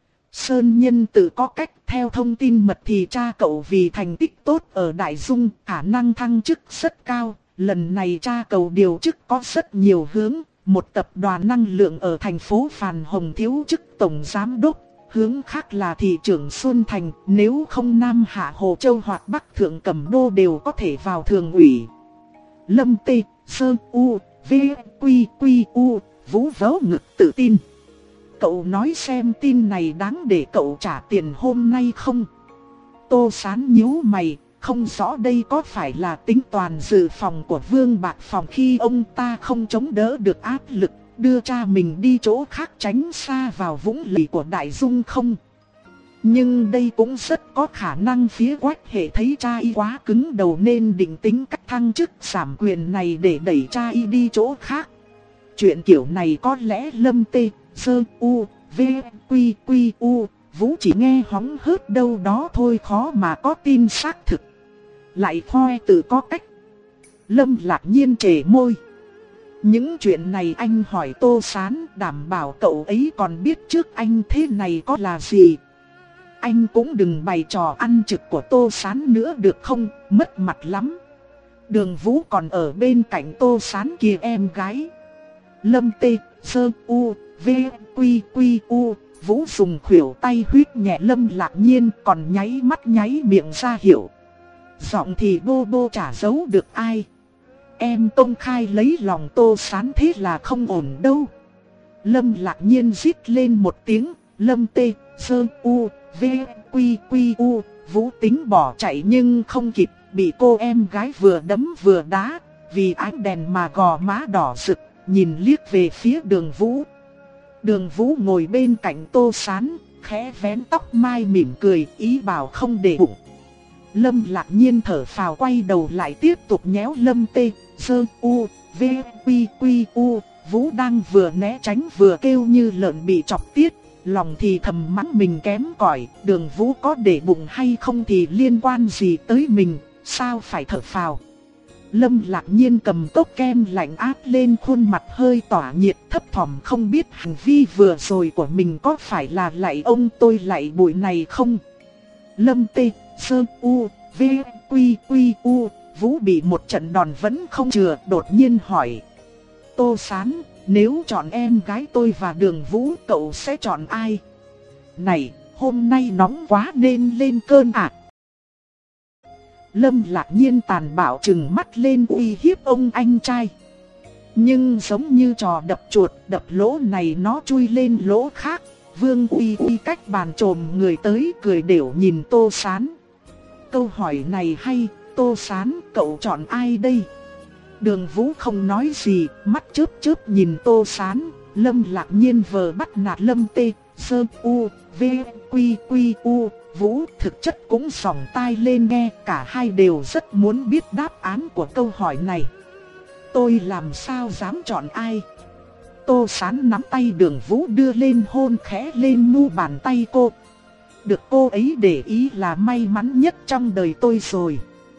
Sơn Nhân tự có cách, theo thông tin mật thì cha cậu vì thành tích tốt ở Đại Dung, khả năng thăng chức rất cao. Lần này cha cậu điều chức có rất nhiều hướng, một tập đoàn năng lượng ở thành phố Phàn Hồng thiếu chức tổng giám đốc, hướng khác là thị trưởng Xuân Thành, nếu không Nam Hạ Hồ Châu hoặc Bắc Thượng Cẩm Đô đều có thể vào thường ủy. Lâm Tê, Sơ U, V, Quy, Quy, U, Vũ vớ ngực tự tin. Cậu nói xem tin này đáng để cậu trả tiền hôm nay không? Tô Sán nhíu mày, không rõ đây có phải là tính toàn dự phòng của Vương Bạc Phòng khi ông ta không chống đỡ được áp lực, đưa cha mình đi chỗ khác tránh xa vào vũng lầy của Đại Dung không? Nhưng đây cũng rất có khả năng phía Quách Hệ thấy cha y quá cứng đầu nên định tính cách thăng chức giảm quyền này để đẩy cha y đi chỗ khác. Chuyện kiểu này có lẽ Lâm Tê, Sơ U, V, Quy, Quy, U, Vũ chỉ nghe hóng hớt đâu đó thôi, khó mà có tin xác thực. Lại khoe tự có cách. Lâm Lạc Nhiên trề môi. Những chuyện này anh hỏi Tô Sán, đảm bảo cậu ấy còn biết trước anh thế này có là gì. Anh cũng đừng bày trò ăn trực của Tô Sán nữa được không, mất mặt lắm. Đường Vũ còn ở bên cạnh Tô Sán kìa em gái. Lâm Tê, Sơ U, V, Quy, Quy, U, Vũ dùng khuỷu tay huýt nhẹ Lâm Lạc Nhiên, còn nháy mắt nháy miệng ra hiệu. Giọng thì bô bô chả giấu được ai. Em công khai lấy lòng Tô Sán thế là không ổn đâu. Lâm Lạc Nhiên rít lên một tiếng. Lâm Tê, Sơ U, V, Quy, Quy, U, Vũ tính bỏ chạy nhưng không kịp, bị cô em gái vừa đấm vừa đá. Vì ánh đèn mà gò má đỏ rực, nhìn liếc về phía Đường Vũ. Đường Vũ ngồi bên cạnh Tô Sán, khẽ vén tóc mai mỉm cười, ý bảo không để bụng. Lâm Lạc Nhiên thở phào quay đầu lại tiếp tục nhéo Lâm Tê, Sơ U, V, Quy, Quy, U. Vũ đang vừa né tránh vừa kêu như lợn bị chọc tiết, lòng thì thầm mắng mình kém cỏi. Đường Vũ có để bụng hay không thì liên quan gì tới mình, sao phải thở phào. Lâm Lạc Nhiên cầm cốc kem lạnh áp lên khuôn mặt hơi tỏa nhiệt, thấp thỏm không biết hành vi vừa rồi của mình có phải là lạy ông tôi lạy bụi này không. Lâm Tê, Sơ U, V, Quy, Quy, U. Vũ bị một trận đòn vẫn không chừa, đột nhiên hỏi. Tô Sán, nếu chọn em gái tôi và Đường Vũ, cậu sẽ chọn ai? Này, hôm nay nóng quá nên lên cơn ạ. À? Lâm Lạc Nhiên tàn bạo trừng mắt lên uy hiếp ông anh trai. Nhưng giống như trò đập chuột, đập lỗ này nó chui lên lỗ khác. Vương Uy Uy cách bàn trồm người tới cười đều nhìn Tô Sán. Câu hỏi này hay, Tô Sán, cậu chọn ai đây? Đường Vũ không nói gì, mắt chớp chớp nhìn Tô Sán. Lâm Lạc Nhiên vờ bắt nạt Lâm Tê, Sơ U, V, Quy, Quy, U. Vũ thực chất cũng sòng tai lên nghe, cả hai đều rất muốn biết đáp án của câu hỏi này. Tôi làm sao dám chọn ai? Tô Sán nắm tay Đường Vũ đưa lên hôn khẽ lên mu bàn tay cô. Được cô ấy để ý là may mắn nhất trong đời tôi rồi.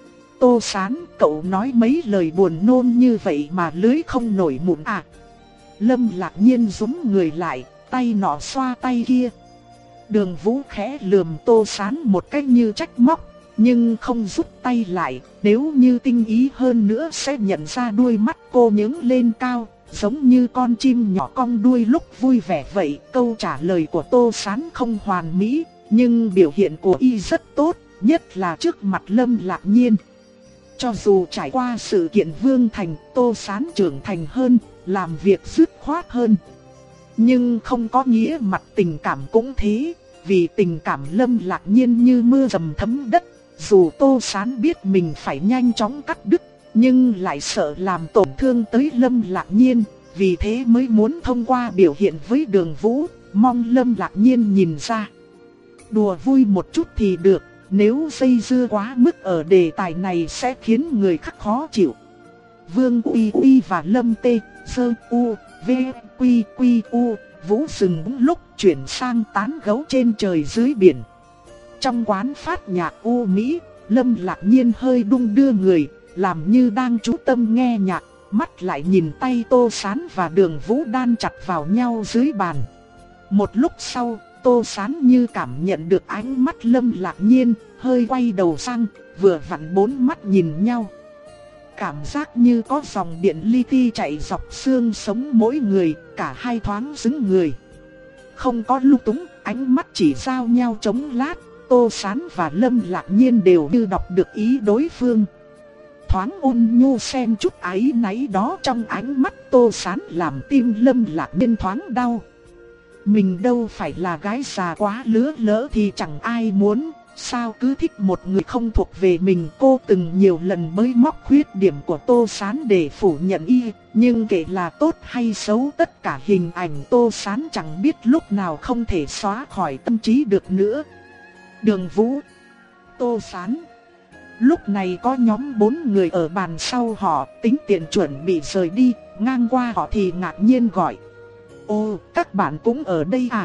Tô Sán, cậu nói mấy lời buồn nôn như vậy mà lưới không nổi mụn à? Lâm Lạc Nhiên rúm người lại, tay nọ xoa tay kia. Đường Vũ khẽ lườm Tô Sán một cách như trách móc, nhưng không rút tay lại. Nếu như tinh ý hơn nữa sẽ nhận ra đuôi mắt cô nhướng lên cao, giống như con chim nhỏ cong đuôi lúc vui vẻ vậy. Câu trả lời của Tô Sán không hoàn mỹ, nhưng biểu hiện của y rất tốt, nhất là trước mặt Lâm Lạc Nhiên. Cho dù trải qua sự kiện Vương Thành, Tô Sán trưởng thành hơn, làm việc dứt khoát hơn. Nhưng không có nghĩa mặt tình cảm cũng thế, vì tình cảm Lâm Lạc Nhiên như mưa dầm thấm đất. Dù Tô Sán biết mình phải nhanh chóng cắt đứt, nhưng lại sợ làm tổn thương tới Lâm Lạc Nhiên, vì thế mới muốn thông qua biểu hiện với Đường Vũ, mong Lâm Lạc Nhiên nhìn ra. Đùa vui một chút thì được, nếu dây dưa quá mức ở đề tài này sẽ khiến người khác khó chịu. Vương Uy Uy và Lâm Tê, Sơ U, V, Quy, Quy, U. Vũ dừng lúc chuyển sang tán gẫu trên trời dưới biển. Trong quán phát nhạc U Mỹ, Lâm Lạc Nhiên hơi đung đưa người, làm như đang chú tâm nghe nhạc, mắt lại nhìn tay Tô Sán và Đường Vũ đan chặt vào nhau dưới bàn. Một lúc sau, Tô Sán như cảm nhận được ánh mắt Lâm Lạc Nhiên, hơi quay đầu sang, vừa vặn bốn mắt nhìn nhau. Cảm giác như có dòng điện li ti chạy dọc xương sống mỗi người, cả hai thoáng sững người. Không có lung túng, ánh mắt chỉ giao nhau chống lát, Tô Sán và Lâm Lạc Nhiên đều như đọc được ý đối phương. Thoáng ôn nhu xen chút áy náy đó trong ánh mắt Tô Sán làm tim Lâm Lạc Nhiên thoáng đau. Mình đâu phải là gái già quá lứa lỡ thì chẳng ai muốn, sao cứ thích một người không thuộc về mình. Cô từng nhiều lần bới móc khuyết điểm của Tô Sán để phủ nhận y, nhưng kể là tốt hay xấu, tất cả hình ảnh Tô Sán chẳng biết lúc nào không thể xóa khỏi tâm trí được nữa. Đường Vũ, Tô Sán. Lúc này có nhóm bốn người ở bàn sau họ, tính tiện chuẩn bị rời đi, ngang qua họ thì ngạc nhiên gọi. Ô, các bạn cũng ở đây à?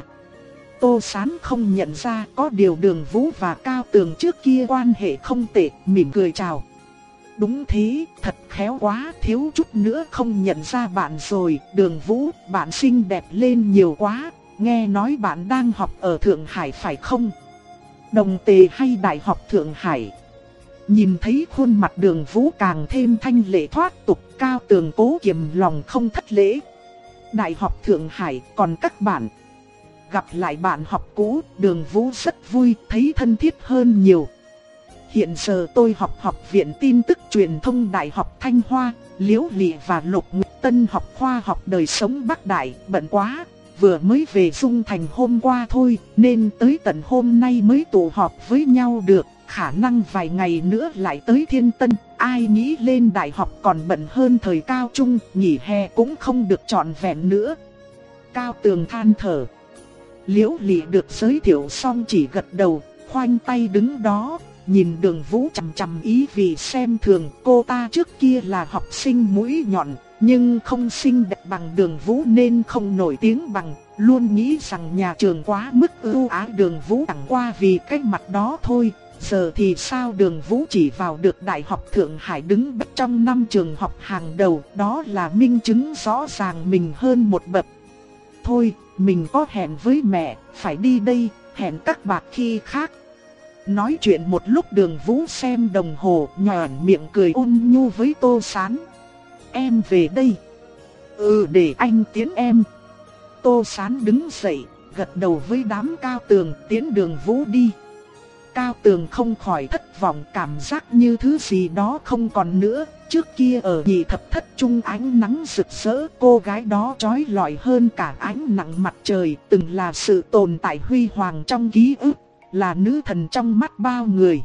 Tô Sán không nhận ra, có điều Đường Vũ và Cao Tường trước kia quan hệ không tệ, mỉm cười chào. Đúng thế, thật khéo quá, thiếu chút nữa không nhận ra bạn rồi. Đường Vũ, bạn xinh đẹp lên nhiều quá, nghe nói bạn đang học ở Thượng Hải phải không? Đồng Tề hay Đại học Thượng Hải? Nhìn thấy khuôn mặt Đường Vũ càng thêm thanh lệ thoát tục, Cao Tường cố kiềm lòng không thất lễ. Đại học Thượng Hải, còn các bạn? Gặp lại bạn học cũ, Đường Vũ rất vui, thấy thân thiết hơn nhiều. Hiện giờ tôi học Học viện Tin tức Truyền thông Đại học Thanh Hoa, Liễu Lị và Lục Nguyệt Tân học khoa học đời sống Bắc Đại, bận quá, vừa mới về Dung Thành hôm qua thôi, nên tới tận hôm nay mới tụ họp với nhau được, khả năng vài ngày nữa lại tới Thiên Tân. Ai nghĩ lên đại học còn bận hơn thời cao trung, nghỉ hè cũng không được trọn vẹn nữa. Cao Tường than thở. Liễu Lị được giới thiệu xong chỉ gật đầu, khoanh tay đứng đó, nhìn Đường Vũ chằm chằm ý vì xem thường. Cô ta trước kia là học sinh mũi nhọn, nhưng không xinh đẹp bằng Đường Vũ nên không nổi tiếng bằng, luôn nghĩ rằng nhà trường quá mức ưu ái Đường Vũ chẳng qua vì cái mặt đó thôi. Giờ thì sao Đường Vũ chỉ vào được Đại học Thượng Hải đứng bậc trong năm trường học hàng đầu, đó là minh chứng rõ ràng mình hơn một bậc. Thôi, mình có hẹn với mẹ, phải đi đây, hẹn các bạn khi khác. Nói chuyện một lúc Đường Vũ xem đồng hồ, nhoẻn miệng cười ôn nhu với Tô Sán. Em về đây. Ừ, để anh tiến em. Tô Sán đứng dậy, gật đầu với đám Cao Tường, tiến Đường Vũ đi. Cao Tường không khỏi thất vọng, cảm giác như thứ gì đó không còn nữa. Trước kia ở nhị thập thất trung ánh nắng rực rỡ, cô gái đó chói lọi hơn cả ánh nắng mặt trời, từng là sự tồn tại huy hoàng trong ký ức, là nữ thần trong mắt bao người.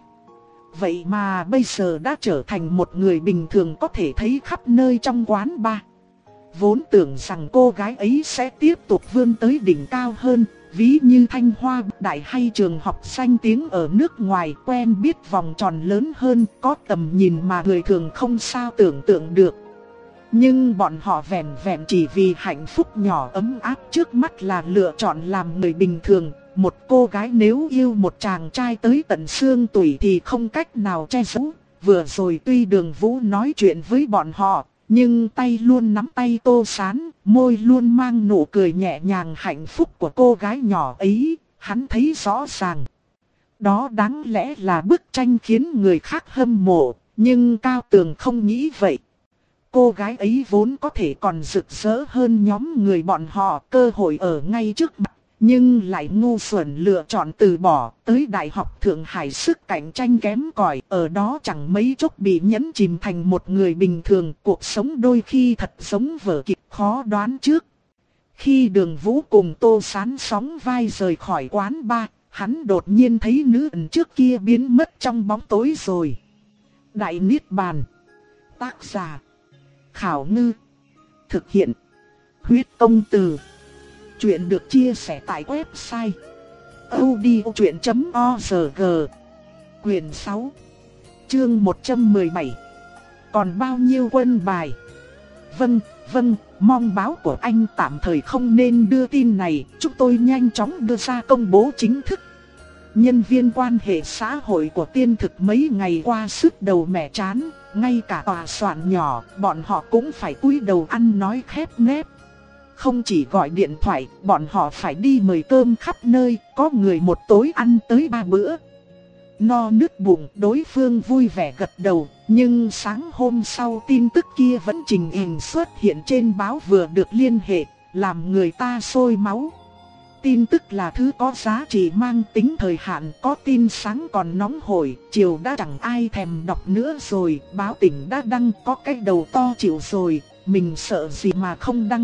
Vậy mà bây giờ đã trở thành một người bình thường có thể thấy khắp nơi trong quán bar. Vốn tưởng rằng cô gái ấy sẽ tiếp tục vươn tới đỉnh cao hơn, ví như Thanh Hoa Đại hay trường học danh tiếng ở nước ngoài, quen biết vòng tròn lớn hơn, có tầm nhìn mà người thường không sao tưởng tượng được. Nhưng bọn họ vẻn vẹn chỉ vì hạnh phúc nhỏ ấm áp trước mắt là lựa chọn làm người bình thường. Một cô gái nếu yêu một chàng trai tới tận xương tủy thì không cách nào che giấu. Vừa rồi tuy Đường Vũ nói chuyện với bọn họ, nhưng tay luôn nắm tay Tô Sán, môi luôn mang nụ cười nhẹ nhàng hạnh phúc của cô gái nhỏ ấy, hắn thấy rõ ràng. Đó đáng lẽ là bức tranh khiến người khác hâm mộ, nhưng Cao Tường không nghĩ vậy. Cô gái ấy vốn có thể còn rực rỡ hơn nhóm người bọn họ, cơ hội ở ngay trước mặt, nhưng lại ngu xuẩn lựa chọn từ bỏ. Tới Đại học Thượng Hải sức cạnh tranh kém cỏi, ở đó chẳng mấy chốc bị nhấn chìm thành một người bình thường. Cuộc sống đôi khi thật giống vở kịch khó đoán trước. Khi Đường Vũ cùng Tô Sán sóng vai rời khỏi quán bar, hắn đột nhiên thấy nữ ẩn trước kia biến mất trong bóng tối rồi. Đại Niết Bàn. Tác giả Khảo Ngư. Thực hiện Huyết Công Từ. Chuyện được chia sẻ tại website audiochuyện chấm org. Quyền sáu, chương một trăm mười bảy. Còn bao nhiêu quân bài? Vâng, vâng, mong báo của anh tạm thời không nên đưa tin này, chúng tôi nhanh chóng đưa ra công bố chính thức. Nhân viên quan hệ xã hội của Tiên Thực mấy ngày qua sứt đầu mẻ chán, ngay cả tòa soạn nhỏ, bọn họ cũng phải cúi đầu ăn nói khép nép. Không chỉ gọi điện thoại, bọn họ phải đi mời cơm khắp nơi, có người một tối ăn tới ba bữa. No nứt bụng, đối phương vui vẻ gật đầu, nhưng sáng hôm sau tin tức kia vẫn trình hình xuất hiện trên báo vừa được liên hệ, làm người ta sôi máu. Tin tức là thứ có giá trị mang tính thời hạn, có tin sáng còn nóng hổi, chiều đã chẳng ai thèm đọc nữa rồi, báo tỉnh đã đăng có cái đầu to chịu rồi, mình sợ gì mà không đăng.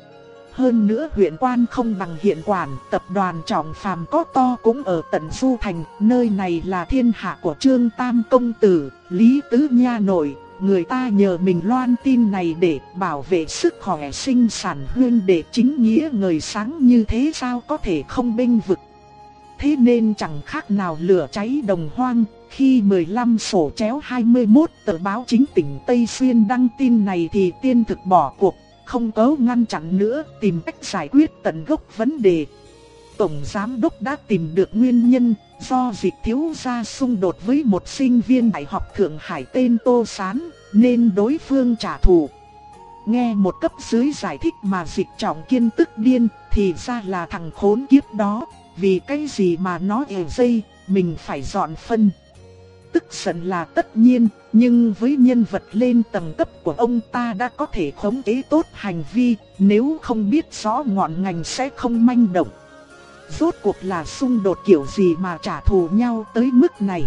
Hơn nữa huyện quan không bằng hiện quản, tập đoàn Trọng Phàm có to cũng ở tận Du Thành, nơi này là thiên hạ của Trương Tam Công Tử, Lý Tứ Nha Nội. Người ta nhờ mình loan tin này để bảo vệ sức khỏe sinh sản huyên để chính nghĩa người sáng như thế sao có thể không bênh vực. Thế nên chẳng khác nào lửa cháy đồng hoang, khi mười lăm sổ chéo hai mươi mốt tờ báo chính tỉnh Tây Xuyên đăng tin này thì Tiên Thực bỏ cuộc, không có ngăn chặn nữa, tìm cách giải quyết tận gốc vấn đề. Tổng Giám Đốc đã tìm được nguyên nhân, do Dịch thiếu gia xung đột với một sinh viên Đại học Thượng Hải tên Tô Sán, nên đối phương trả thù. Nghe một cấp dưới giải thích mà Dịch Trọng Kiên tức điên, thì ra là thằng khốn kiếp đó, vì cái gì mà nó ề dây, mình phải dọn phân. Tức giận là tất nhiên, nhưng với nhân vật lên tầng cấp của ông ta đã có thể khống chế tốt hành vi, nếu không biết rõ ngọn ngành sẽ không manh động. Rốt cuộc là xung đột kiểu gì mà trả thù nhau tới mức này?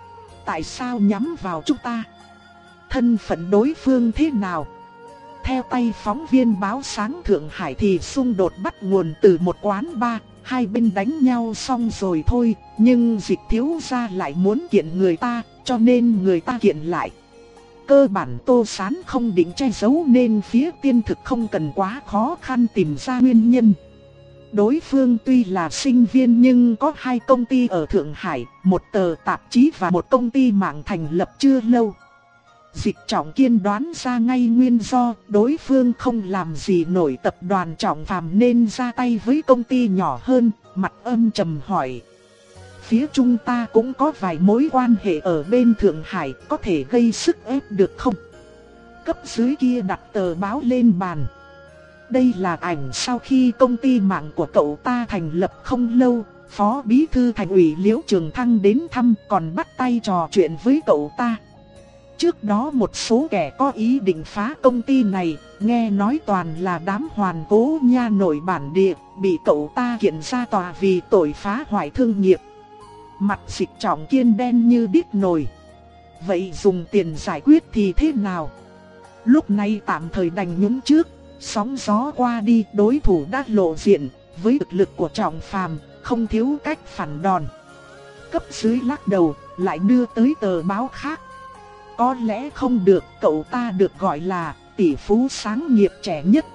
Tại sao nhắm vào chúng ta? Thân phận đối phương thế nào? Theo tay phóng viên báo Sáng Thượng Hải thì xung đột bắt nguồn từ một quán bar, hai bên đánh nhau xong rồi thôi, nhưng Dịch thiếu gia lại muốn kiện người ta, cho nên người ta kiện lại. Cơ bản Tô Sán không định che giấu nên phía Tiên Thực không cần quá khó khăn tìm ra nguyên nhân. Đối phương tuy là sinh viên nhưng có hai công ty ở Thượng Hải, một tờ tạp chí và một công ty mạng thành lập chưa lâu. Dịch Trọng Kiên đoán ra ngay nguyên do đối phương không làm gì nổi tập đoàn Trọng Phàm nên ra tay với công ty nhỏ hơn, mặt âm trầm hỏi. Phía chúng ta cũng có vài mối quan hệ ở bên Thượng Hải, có thể gây sức ép được không? Cấp dưới kia đặt tờ báo lên bàn. Đây là ảnh sau khi công ty mạng của cậu ta thành lập không lâu, Phó Bí Thư Thành ủy Liễu Trường Thăng đến thăm còn bắt tay trò chuyện với cậu ta. Trước đó một số kẻ có ý định phá công ty này, nghe nói toàn là đám hoàn cố nha nổi bản địa, bị cậu ta kiện ra tòa vì tội phá hoại thương nghiệp. Mặt Dịch Trọng Kiên đen như đít nồi. Vậy dùng tiền giải quyết thì thế nào? Lúc này tạm thời đành nhún trước, sóng gió qua đi, đối thủ đã lộ diện, với thực lực của Trọng Phàm, không thiếu cách phản đòn. Cấp dưới lắc đầu, lại đưa tới tờ báo khác. Có lẽ không được, cậu ta được gọi là tỷ phú sáng nghiệp trẻ nhất.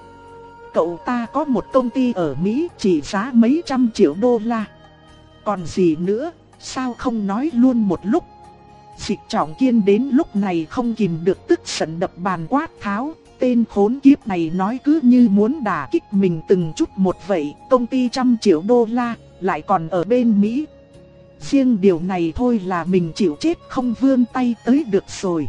Cậu ta có một công ty ở Mỹ trị giá mấy trăm triệu đô la. Còn gì nữa, sao không nói luôn một lúc? Dịch Trọng Kiên đến lúc này không kìm được tức giận đập bàn quát tháo. Tên khốn kiếp này nói cứ như muốn đả kích mình từng chút một vậy. Công ty trăm triệu đô la, lại còn ở bên Mỹ. Riêng điều này thôi là mình chịu chết không vươn tay tới được rồi.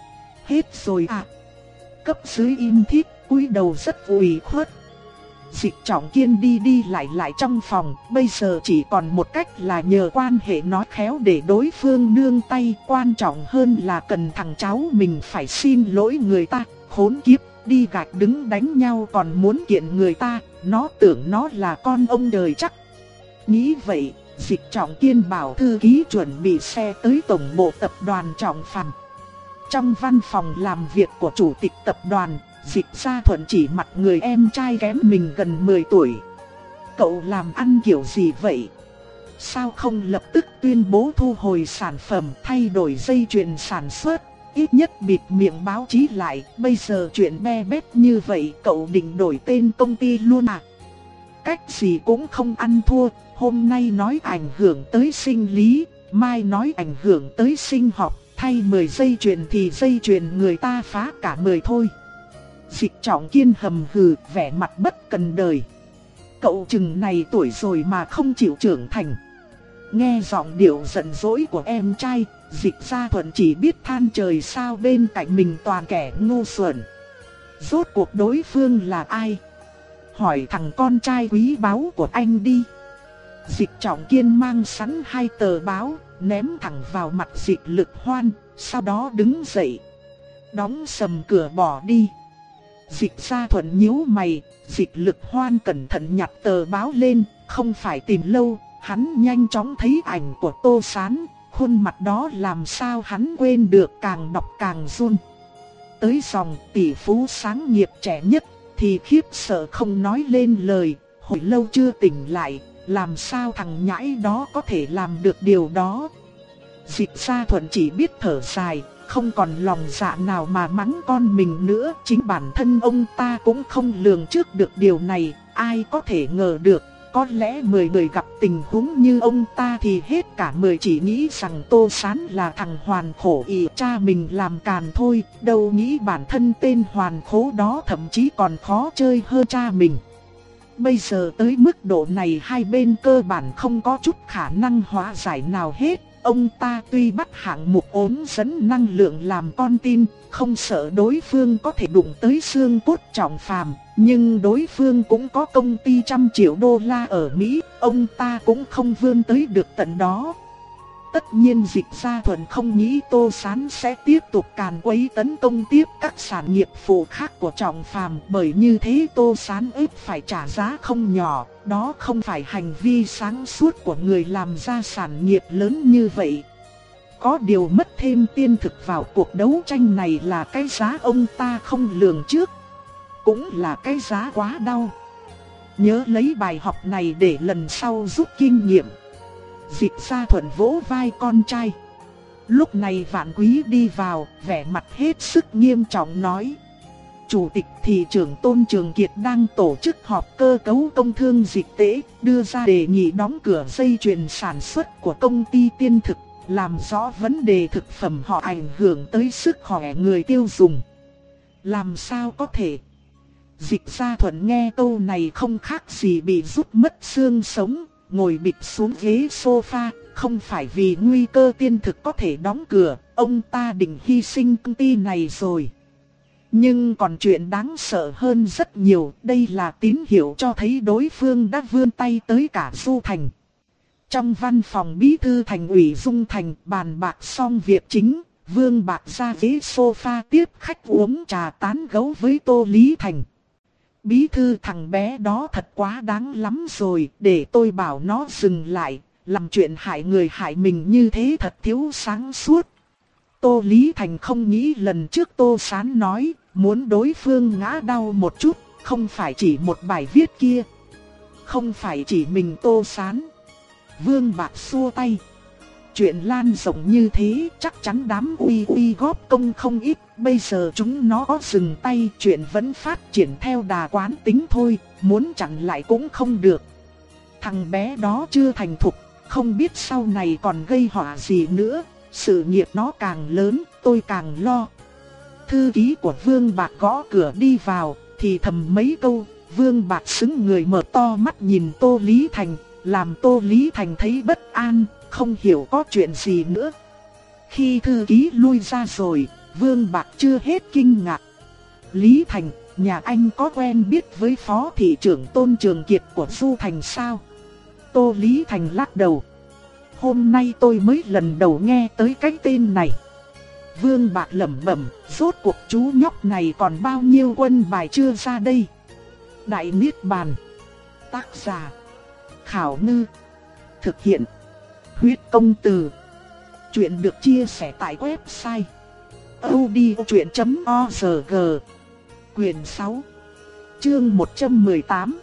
Hết rồi à? Cấp dưới im thít, cúi đầu rất ủy khuất. Dịch Trọng Kiên đi đi lại lại trong phòng, bây giờ chỉ còn một cách là nhờ quan hệ nói khéo để đối phương nương tay. Quan trọng hơn là cần thằng cháu mình phải xin lỗi người ta. Khốn kiếp, đi gạch đứng đánh nhau còn muốn kiện người ta, nó tưởng nó là con ông trời chắc. Nghĩ vậy, Dịch Trọng Kiên bảo thư ký chuẩn bị xe tới tổng bộ tập đoàn Trọng Phàm. Trong văn phòng làm việc của chủ tịch tập đoàn, Dịch Gia Thuận chỉ mặt người em trai kém mình gần mười tuổi. Cậu làm ăn kiểu gì vậy? Sao không lập tức tuyên bố thu hồi sản phẩm, thay đổi dây chuyền sản xuất? Ít nhất bịt miệng báo chí lại, bây giờ chuyện be bét như vậy cậu định đổi tên công ty luôn à? Cách gì cũng không ăn thua, hôm nay nói ảnh hưởng tới sinh lý, mai nói ảnh hưởng tới sinh học, thay mười dây chuyền thì dây chuyền người ta phá cả mười thôi. Dịch Trọng Kiên hầm hừ, vẻ mặt bất cần đời. Cậu chừng này tuổi rồi mà không chịu trưởng thành. Nghe giọng điệu giận dỗi của em trai, Dịch Gia Thuận chỉ biết than trời sao bên cạnh mình toàn kẻ ngu xuẩn. Rốt cuộc đối phương là ai? Hỏi thằng con trai quý báu của anh đi. Dịch Trọng Kiên mang sẵn hai tờ báo, ném thẳng vào mặt Dịch Lực Hoan, sau đó đứng dậy, đóng sầm cửa bỏ đi. Dịch Gia Thuận nhíu mày, Dịch Lực Hoan cẩn thận nhặt tờ báo lên, không phải tìm lâu, hắn nhanh chóng thấy ảnh của Tô Sán, khuôn mặt đó làm sao hắn quên được, càng đọc càng run. Tới dòng tỷ phú sáng nghiệp trẻ nhất thì khiếp sợ không nói lên lời, hồi lâu chưa tỉnh lại, làm sao thằng nhãi đó có thể làm được điều đó. Dịch Gia Thuận chỉ biết thở dài, không còn lòng dạ nào mà mắng con mình nữa. Chính bản thân ông ta cũng không lường trước được điều này, ai có thể ngờ được. Có lẽ mười người gặp tình huống như ông ta thì hết cả mười chỉ nghĩ rằng Tô Sán là thằng hoàn khổ ỷ cha mình làm càn thôi. Đâu nghĩ bản thân tên hoàn khố đó thậm chí còn khó chơi hơn cha mình. Bây giờ tới mức độ này hai bên cơ bản không có chút khả năng hóa giải nào hết. Ông ta tuy bắt hạng mục ốm dẫn năng lượng làm con tin, không sợ đối phương có thể đụng tới xương cốt Trọng Phàm, nhưng đối phương cũng có công ty trăm triệu đô la ở Mỹ, ông ta cũng không vươn tới được tận đó. Tất nhiên Dịch Gia Thuận không nghĩ Tô Sán sẽ tiếp tục càn quấy tấn công tiếp các sản nghiệp phụ khác của Trọng Phàm, bởi như thế Tô Sán ép phải trả giá không nhỏ, đó không phải hành vi sáng suốt của người làm ra sản nghiệp lớn như vậy. Có điều mất thêm tiên thực vào cuộc đấu tranh này là cái giá ông ta không lường trước, cũng là cái giá quá đau. Nhớ lấy bài học này để lần sau rút kinh nghiệm. Dịch Gia Thuận vỗ vai con trai. Lúc này Vạn Quý đi vào, vẻ mặt hết sức nghiêm trọng nói: Chủ tịch thị trưởng Tôn Trường Kiệt đang tổ chức họp cơ cấu công thương dịch tễ, đưa ra đề nghị đóng cửa dây chuyền sản xuất của công ty Tiên Thực, làm rõ vấn đề thực phẩm họ ảnh hưởng tới sức khỏe người tiêu dùng. Làm sao có thể? Dịch Gia Thuận nghe câu này không khác gì bị rút mất xương sống, ngồi bịch xuống ghế sofa. Không phải vì nguy cơ Tiên Thực có thể đóng cửa, ông ta định hy sinh công ty này rồi. Nhưng còn chuyện đáng sợ hơn rất nhiều, đây là tín hiệu cho thấy đối phương đã vươn tay tới cả Du Thành. Trong văn phòng bí thư thành ủy Dung Thành bàn bạc xong việc chính, Vương Bạc ra ghế sofa tiếp khách uống trà tán gẫu với Tô Lý Thành. Bí thư thằng bé đó thật quá đáng lắm rồi, để tôi bảo nó dừng lại, làm chuyện hại người hại mình như thế thật thiếu sáng suốt. Tô Lý Thành không nghĩ lần trước Tô Sán nói, muốn đối phương ngã đau một chút, không phải chỉ một bài viết kia. Không phải chỉ mình Tô Sán. Vương Bạc xua tay. Chuyện lan rộng như thế chắc chắn đám uy uy góp công không ít. Bây giờ chúng nó có dừng tay, chuyện vẫn phát triển theo đà quán tính thôi, muốn chặn lại cũng không được. Thằng bé đó chưa thành thục, không biết sau này còn gây họa gì nữa. Sự nghiệp nó càng lớn, tôi càng lo. Thư ký của Vương Bạc gõ cửa đi vào, thì thầm mấy câu. Vương Bạc sững người mở to mắt nhìn Tô Lý Thành, làm Tô Lý Thành thấy bất an, không hiểu có chuyện gì nữa. Khi thư ký lui ra rồi, Vương Bạc chưa hết kinh ngạc. Lý Thành, nhà anh có quen biết với phó thị trưởng Tôn Trường Kiệt của Du Thành sao? Tô Lý Thành lắc đầu. Hôm nay tôi mới lần đầu nghe tới cái tên này. Vương Bạc lẩm bẩm, rốt cuộc chú nhóc này còn bao nhiêu quân bài chưa ra đây? Đại Niết Bàn. Tác giả Khảo Ngư. Thực hiện Huyết Công Từ. Chuyện được chia sẻ tại website audiochuyện chấm org. Quyền sáu, chương một trăm mười tám.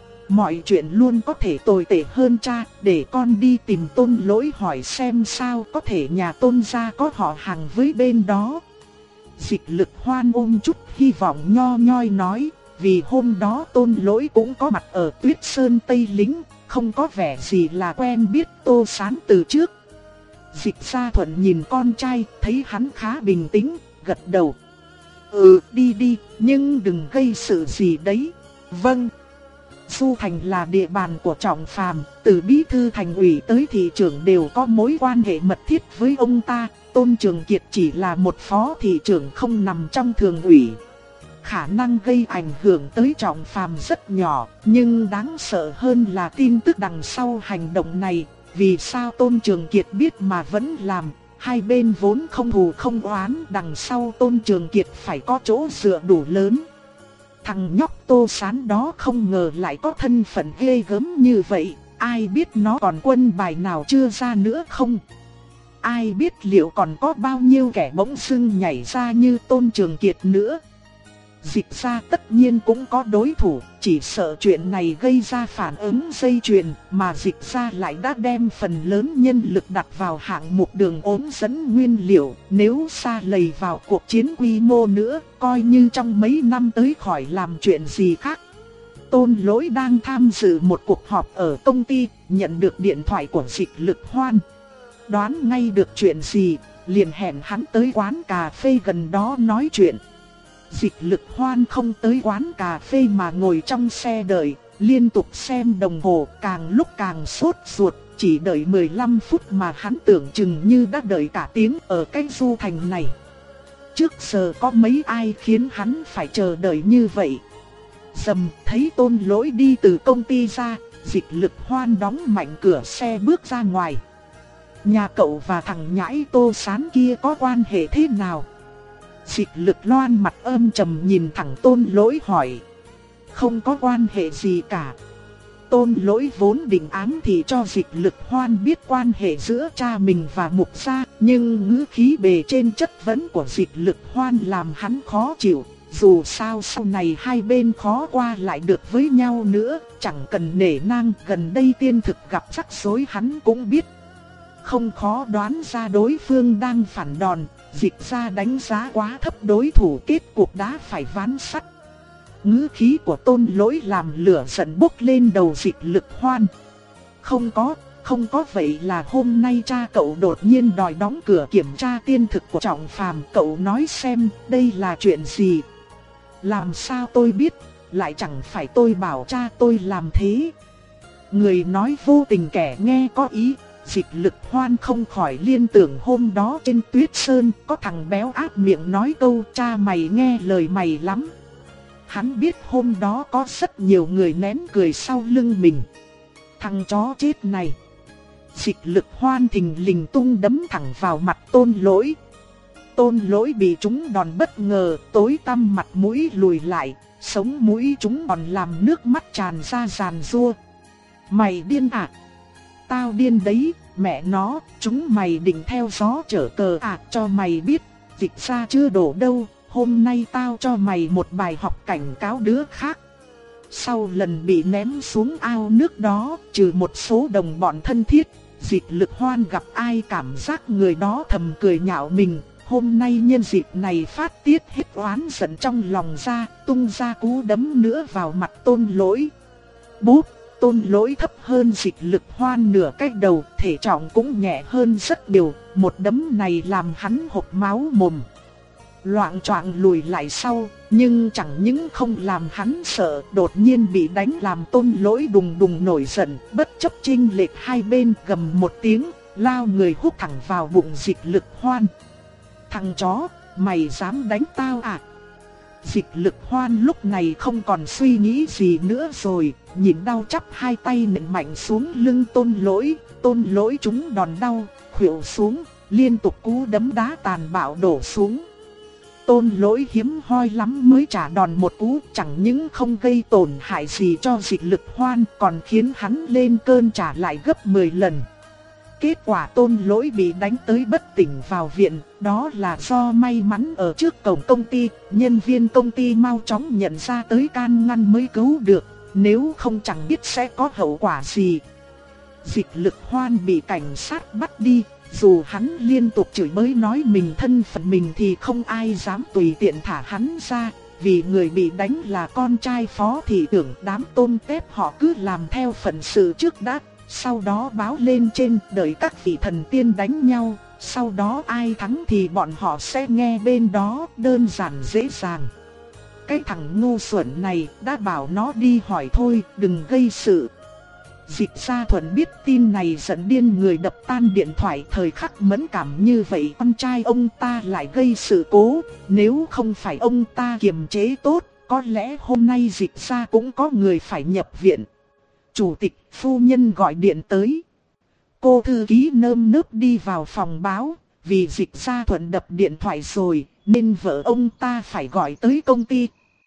Mọi chuyện luôn có thể tồi tệ hơn cha, để con đi tìm Tôn Lỗi hỏi xem sao có thể nhà Tôn gia có họ hàng với bên đó. Dịch Lực Hoan ôm chút hy vọng nho nhoi nói, vì hôm đó Tôn Lỗi cũng có mặt ở Tuyết Sơn Tây Lĩnh, không có vẻ gì là quen biết Tô Sán từ trước. Dịch Gia Thuận nhìn con trai, thấy hắn khá bình tĩnh, gật đầu. Ừ, đi đi, nhưng đừng gây sự gì đấy. Vâng. Du Thành là địa bàn của Trọng Phàm, từ bí thư thành ủy tới thị trưởng đều có mối quan hệ mật thiết với ông ta. Tôn Trường Kiệt chỉ là một phó thị trưởng không nằm trong thường ủy. Khả năng gây ảnh hưởng tới Trọng Phàm rất nhỏ, nhưng đáng sợ hơn là tin tức đằng sau hành động này. Vì sao Tôn Trường Kiệt biết mà vẫn làm? Hai bên vốn không thù không oán, đằng sau Tôn Trường Kiệt phải có chỗ dựa đủ lớn. Thằng nhóc Tô Sán đó không ngờ lại có thân phận ghê gớm như vậy, ai biết nó còn quân bài nào chưa ra nữa không? Ai biết liệu còn có bao nhiêu kẻ bỗng dưng nhảy ra như Tôn Trường Kiệt nữa? Dịch Gia tất nhiên cũng có đối thủ, chỉ sợ chuyện này gây ra phản ứng dây chuyền, mà Dịch Gia lại đã đem phần lớn nhân lực đặt vào hạng mục đường ốm dẫn nguyên liệu. Nếu sa lầy vào cuộc chiến quy mô nữa, coi như trong mấy năm tới khỏi làm chuyện gì khác. Tôn Lỗi đang tham dự một cuộc họp ở công ty, nhận được điện thoại của Dịch Lực Hoan. Đoán ngay được chuyện gì, liền hẹn hắn tới quán cà phê gần đó nói chuyện. Dịch Lực Hoan không tới quán cà phê mà ngồi trong xe đợi, liên tục xem đồng hồ, càng lúc càng sốt ruột, chỉ đợi mười lăm phút mà hắn tưởng chừng như đã đợi cả tiếng ở cái Du Thành này. Trước giờ có mấy ai khiến hắn phải chờ đợi như vậy. Dầm, thấy Tôn Lỗi đi từ công ty ra, Dịch Lực Hoan đóng mạnh cửa xe bước ra ngoài. Nhà cậu và thằng nhãi Tô Sán kia có quan hệ thế nào? Dịch Lực Loan mặt âm trầm nhìn thẳng Tôn Lỗi hỏi. Không có quan hệ gì cả. Tôn Lỗi vốn định ám thì cho Dịch Lực Hoan biết quan hệ giữa cha mình và Mục Gia, nhưng ngữ khí bề trên chất vấn của Dịch Lực Hoan làm hắn khó chịu. Dù sao sau này hai bên khó qua lại được với nhau nữa, chẳng cần nể nang, gần đây tiên thực gặp rắc rối hắn cũng biết. Không khó đoán ra đối phương đang phản đòn. Dịch Gia đánh giá quá thấp đối thủ, kết cuộc đã phải ván sắt. Ngữ khí của Tôn Lỗi làm lửa giận bốc lên đầu Dịch Lực Hoan. Không có, không có, vậy là hôm nay cha cậu đột nhiên đòi đóng cửa kiểm tra tiên thực của Trọng Phàm, cậu nói xem đây là chuyện gì? Làm sao tôi biết, lại chẳng phải tôi bảo cha tôi làm thế. Người nói vô tình kẻ nghe có ý. Dịch Lực Hoan không khỏi liên tưởng hôm đó trên Tuyết Sơn có thằng béo áp miệng nói câu cha mày nghe lời mày lắm. Hắn biết hôm đó có rất nhiều người nén cười sau lưng mình. Thằng chó chết này. Dịch Lực Hoan thình lình tung đấm thẳng vào mặt Tôn Lỗi. Tôn Lỗi bị trúng đòn bất ngờ, tối tăm mặt mũi lùi lại, sống mũi chúng còn làm nước mắt tràn ra giàn giụa. Mày điên à? Tao điên đấy, mẹ nó, chúng mày định theo gió chở cờ à? Cho mày biết, Dịch gia chưa đổ đâu, hôm nay tao cho mày một bài học cảnh cáo đứa khác. Sau lần bị ném xuống ao nước đó, trừ một số đồng bọn thân thiết, Dịch Lực Hoan gặp ai cảm giác người đó thầm cười nhạo mình. Hôm nay nhân dịp này phát tiết hết oán giận trong lòng ra, tung ra cú đấm nữa vào mặt Tôn Lỗi. Bốp, Tôn Lỗi thấp hơn Dịch Lực Hoan nửa cái đầu, thể trọng cũng nhẹ hơn rất nhiều, một đấm này làm hắn hộc máu mồm. Loạng choạng lùi lại sau, nhưng chẳng những không làm hắn sợ, đột nhiên bị đánh làm Tôn Lỗi đùng đùng nổi giận, bất chấp chênh lệch hai bên, gầm một tiếng, lao người húc thẳng vào bụng Dịch Lực Hoan. Thằng chó, mày dám đánh tao à? Dịch Lực Hoan lúc này không còn suy nghĩ gì nữa rồi, nhìn đau chắp hai tay nện mạnh xuống lưng Tôn Lỗi. Tôn Lỗi trúng đòn đau, khuỵu xuống, liên tục cú đấm đá tàn bạo đổ xuống. Tôn Lỗi hiếm hoi lắm mới trả đòn một cú, chẳng những không gây tổn hại gì cho Dịch Lực Hoan, còn khiến hắn lên cơn trả lại gấp mười lần. Kết quả Tôn Lỗi bị đánh tới bất tỉnh vào viện, đó là do may mắn ở trước cổng công ty, nhân viên công ty mau chóng nhận ra tới can ngăn mới cứu được, nếu không chẳng biết sẽ có hậu quả gì. Dịch Lực Hoan bị cảnh sát bắt đi, dù hắn liên tục chửi bới nói mình thân phận mình thì không ai dám tùy tiện thả hắn ra, vì người bị đánh là con trai phó thị trưởng đám Tôn Tép họ cứ làm theo phận sự trước đã. Sau đó báo lên trên đợi các vị thần tiên đánh nhau, sau đó ai thắng thì bọn họ sẽ nghe bên đó, đơn giản dễ dàng. Cái thằng ngu xuẩn này đã bảo nó đi hỏi thôi, đừng gây sự. Dịch Gia Thuận biết tin này giận điên người, đập tan điện thoại. Thời khắc mẫn cảm như vậy con trai ông ta lại gây sự cố, nếu không phải ông ta kiềm chế tốt, có lẽ hôm nay Dịch Gia cũng có người phải nhập viện. Chủ tịch phu nhân gọi điện tới. Cô thư ký nơm nớp đi vào phòng báo, vì Dịch Gia Thuận đập điện thoại rồi, nên vợ ông ta phải gọi tới công ty.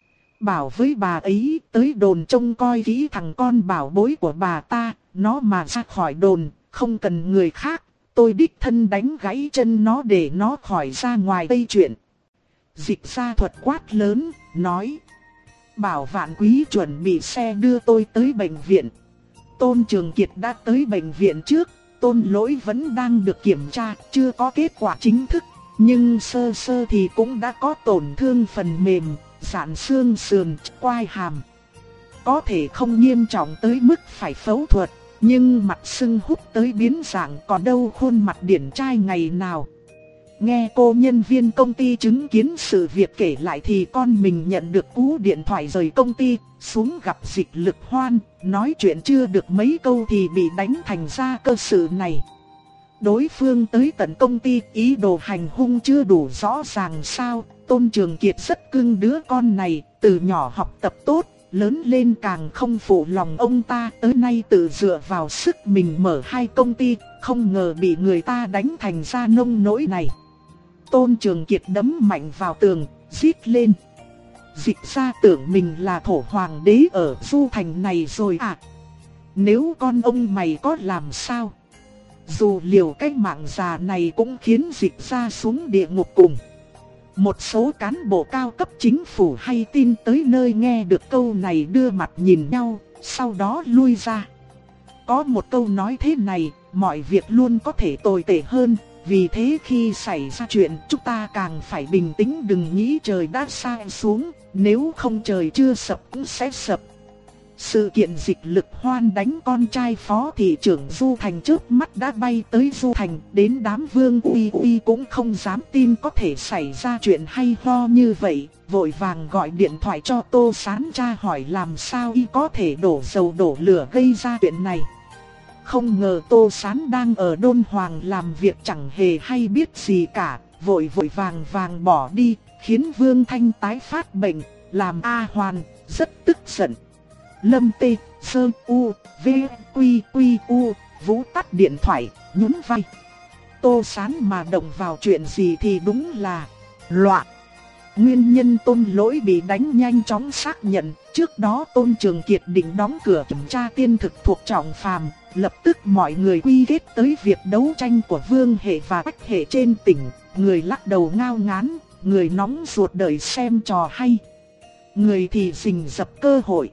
Bảo với bà ấy tới đồn trông coi kỹ thằng con bảo bối của bà ta, nó mà ra khỏi đồn, không cần người khác, tôi đích thân đánh gãy chân nó để nó khỏi ra ngoài gây chuyện. Dịch Gia Thuận quát lớn, nói. Bảo Vạn Quý chuẩn bị xe đưa tôi tới bệnh viện. Tôn Trường Kiệt đã tới bệnh viện trước, Tôn Lỗi vẫn đang được kiểm tra, chưa có kết quả chính thức, nhưng sơ sơ thì cũng đã có tổn thương phần mềm, giãn xương sườn, quai hàm. Có thể không nghiêm trọng tới mức phải phẫu thuật, nhưng mặt sưng húp tới biến dạng, còn đâu khuôn mặt điển trai ngày nào. Nghe cô nhân viên công ty chứng kiến sự việc kể lại thì con mình nhận được cú điện thoại rời công ty, xuống gặp Dịch Lực Hoan, nói chuyện chưa được mấy câu thì bị đánh thành ra cơ sự này. Đối phương tới tận công ty, ý đồ hành hung chưa đủ rõ ràng sao? Tôn Trường Kiệt rất cưng đứa con này, từ nhỏ học tập tốt, lớn lên càng không phụ lòng ông ta, tới nay tự dựa vào sức mình mở hai công ty, không ngờ bị người ta đánh thành ra nông nỗi này. Tôn Trường Kiệt đấm mạnh vào tường, rít lên. Dịch Gia tưởng mình là thổ hoàng đế ở Du Thành này rồi à? Nếu con ông mày có làm sao? Dù liều cái mạng già này cũng khiến Dịch Gia xuống địa ngục cùng. Một số cán bộ cao cấp chính phủ hay tin tới nơi nghe được câu này đưa mặt nhìn nhau, sau đó lui ra. Có một câu nói thế này, mọi việc luôn có thể tồi tệ hơn. Vì thế khi xảy ra chuyện chúng ta càng phải bình tĩnh, đừng nghĩ trời đã sa xuống, nếu không trời chưa sập cũng sẽ sập. Sự kiện Dịch Lực Hoan đánh con trai phó thị trưởng Du Thành trước mắt đã bay tới Du Thành, đến đám Vương Uy Uy cũng không dám tin có thể xảy ra chuyện hay ho như vậy, vội vàng gọi điện thoại cho Tô Sán tra hỏi làm sao y có thể đổ dầu đổ lửa gây ra chuyện này. Không ngờ Tô Sán đang ở Đôn Hoàng làm việc chẳng hề hay biết gì cả, vội vội vàng vàng bỏ đi, khiến Vương Thanh tái phát bệnh, làm A Hoàn rất tức giận. Lâm Tê, Sơ U, V, Quy, Quy, U, Vũ tắt điện thoại, nhún vai. Tô Sán mà động vào chuyện gì thì đúng là loạn. Nguyên nhân Tôn Lỗi bị đánh nhanh chóng xác nhận, trước đó Tôn Trường Kiệt định đóng cửa kiểm tra tiên thực thuộc Trọng Phàm, lập tức mọi người quy kết tới việc đấu tranh của Vương Hệ và Bách Hệ trên tỉnh, người lắc đầu ngao ngán, người nóng ruột đợi xem trò hay, người thì rình rập cơ hội.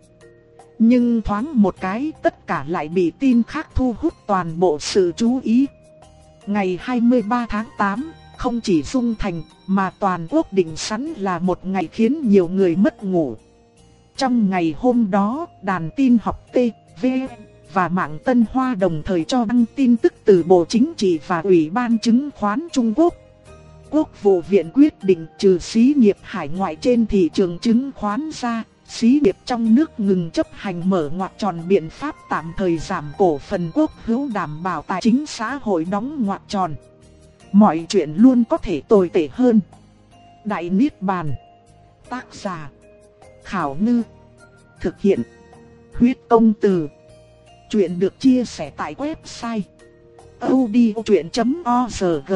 Nhưng thoáng một cái tất cả lại bị tin khác thu hút toàn bộ sự chú ý. Ngày hai mươi ba tháng tám, không chỉ Dung Thành mà toàn quốc định sẵn là một ngày khiến nhiều người mất ngủ. Trong ngày hôm đó, đàn tin học T, V và mạng Tân Hoa đồng thời cho đăng tin tức từ Bộ Chính trị và Ủy ban Chứng khoán Trung Quốc. Quốc vụ viện quyết định trừ xí nghiệp hải ngoại trên thị trường chứng khoán ra, xí nghiệp trong nước ngừng chấp hành mở ngoặc tròn biện pháp tạm thời giảm cổ phần quốc hữu đảm bảo tài chính xã hội đóng ngoặc tròn. Mọi chuyện luôn có thể tồi tệ hơn. Đại Niết Bàn. Tác giả Khảo Ngư. Thực hiện Huyết Công Từ. Chuyện được chia sẻ tại website audiochuyện chấm org.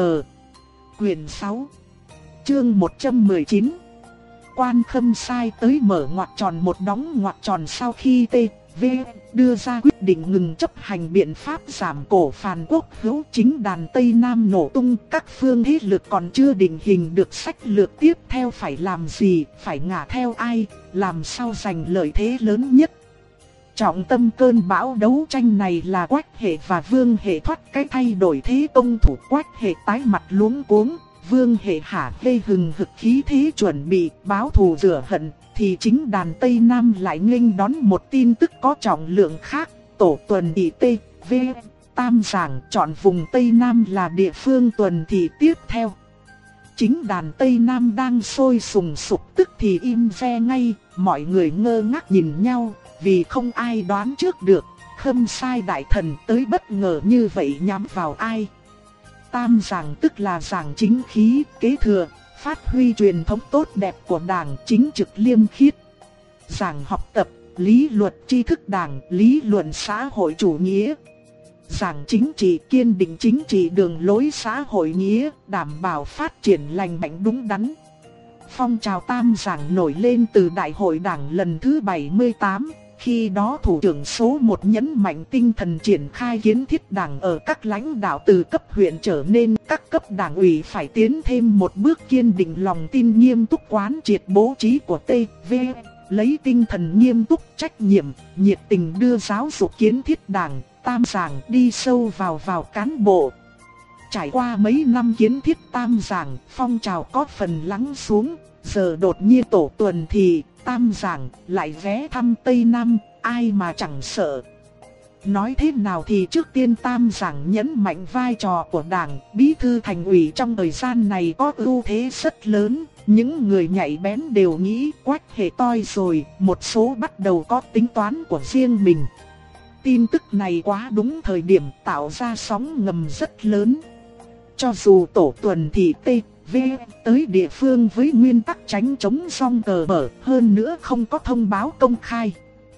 Quyền sáu, chương một trăm mười chín. Quan Khâm sai tới mở ngoặc tròn một đóng ngoặc tròn sau khi T, V đưa ra quyết định ngừng chấp hành biện pháp giảm cổ phần quốc hữu. Chính đàn Tây Nam nổ tung, các phương thế lực còn chưa định hình được sách lược tiếp theo phải làm gì, phải ngả theo ai, làm sao giành lợi thế lớn nhất. Trọng tâm cơn bão đấu tranh này là Quách Hệ và Vương Hệ thoát cái thay đổi thế công thủ. Quách Hệ tái mặt luống cuống, Vương Hệ hả hê hừng hực khí thế chuẩn bị báo thù rửa hận, thì chính đàn Tây Nam lại nghênh đón một tin tức có trọng lượng khác. Tổ tuần thị T, V, Tam Giảng chọn vùng Tây Nam là địa phương tuần thị tiếp theo. Chính đàn Tây Nam đang sôi sùng sục tức thì im re ngay, mọi người ngơ ngác nhìn nhau, vì không ai đoán trước được Khâm sai đại thần tới bất ngờ như vậy nhắm vào ai. Tam Giảng tức là giảng chính khí, kế thừa, phát huy truyền thống tốt đẹp của Đảng, chính trực liêm khiết. Giảng học tập, lý luật tri thức Đảng, lý luận xã hội chủ nghĩa. Giảng chính trị, kiên định chính trị đường lối xã hội nghĩa, đảm bảo phát triển lành mạnh đúng đắn. Phong trào Tam Giảng nổi lên từ Đại hội Đảng lần thứ bảy mươi tám. Khi đó thủ trưởng số một nhấn mạnh tinh thần triển khai kiến thiết Đảng ở các lãnh đạo từ cấp huyện trở nên các cấp Đảng ủy phải tiến thêm một bước, kiên định lòng tin nghiêm túc quán triệt bố trí của T, V, lấy tinh thần nghiêm túc trách nhiệm, nhiệt tình đưa giáo dục kiến thiết Đảng. Tam Giảng đi sâu vào vào cán bộ. Trải qua mấy năm kiến thiết Tam Giảng, phong trào có phần lắng xuống, giờ đột nhiên tổ tuần thì Tam Giảng lại ghé thăm Tây Nam, ai mà chẳng sợ. Nói thế nào thì trước tiên Tam Giảng nhấn mạnh vai trò của Đảng, bí thư thành ủy trong thời gian này có ưu thế rất lớn. Những người nhạy bén đều nghĩ Quách Hệ toi rồi, một số bắt đầu có tính toán của riêng mình. Tin tức này quá đúng thời điểm, tạo ra sóng ngầm rất lớn. Cho dù tổ tuần thị T, V tới địa phương với nguyên tắc tránh chống song cờ bở, hơn nữa không có thông báo công khai,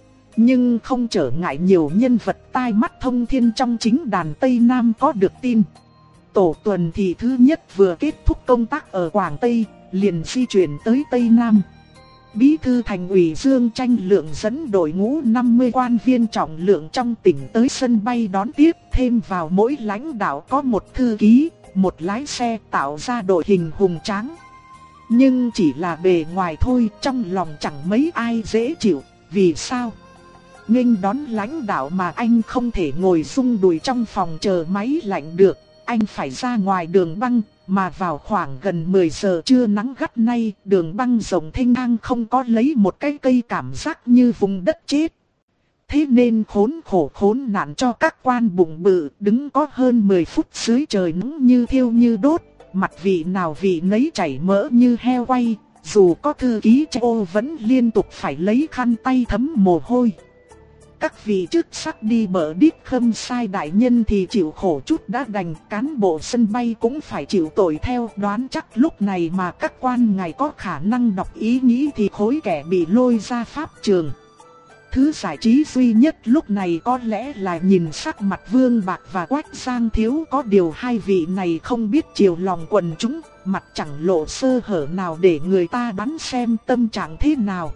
nhưng không trở ngại nhiều nhân vật tai mắt thông thiên trong chính đàn Tây Nam có được tin. Tổ tuần thị thứ nhất vừa kết thúc công tác ở Quảng Tây, liền di chuyển tới Tây Nam. Bí thư thành ủy Dương Tranh Lượng dẫn đội ngũ năm mươi quan viên trọng lượng trong tỉnh tới sân bay đón tiếp, thêm vào mỗi lãnh đạo có một thư ký, một lái xe, tạo ra đội hình hùng tráng. Nhưng chỉ là bề ngoài thôi, trong lòng chẳng mấy ai dễ chịu. Vì sao? Nghênh đón lãnh đạo mà anh không thể ngồi rung đùi trong phòng chờ máy lạnh được, anh phải ra ngoài đường băng. Mà vào khoảng gần mười giờ trưa nắng gắt nay, đường băng rộng thênh thang không có lấy một cái cây, cảm giác như vùng đất chết. Thế nên khốn khổ khốn nạn cho các quan bụng bự, đứng có hơn mười phút dưới trời nắng như thiêu như đốt, mặt vị nào vị nấy chảy mỡ như heo quay, dù có thư ký Châu vẫn liên tục phải lấy khăn tay thấm mồ hôi. Các vị chức sắc đi bờ đít Khâm sai đại nhân thì chịu khổ chút đã đành, cán bộ sân bay cũng phải chịu tội theo. Đoán chắc lúc này mà các quan ngài có khả năng đọc ý nghĩ thì khối kẻ bị lôi ra pháp trường. Thứ giải trí duy nhất lúc này có lẽ là nhìn sắc mặt Vương Bạc và Quách Giang Thiếu, có điều hai vị này không biết chiều lòng quần chúng, mặt chẳng lộ sơ hở nào để người ta đoán xem tâm trạng thế nào.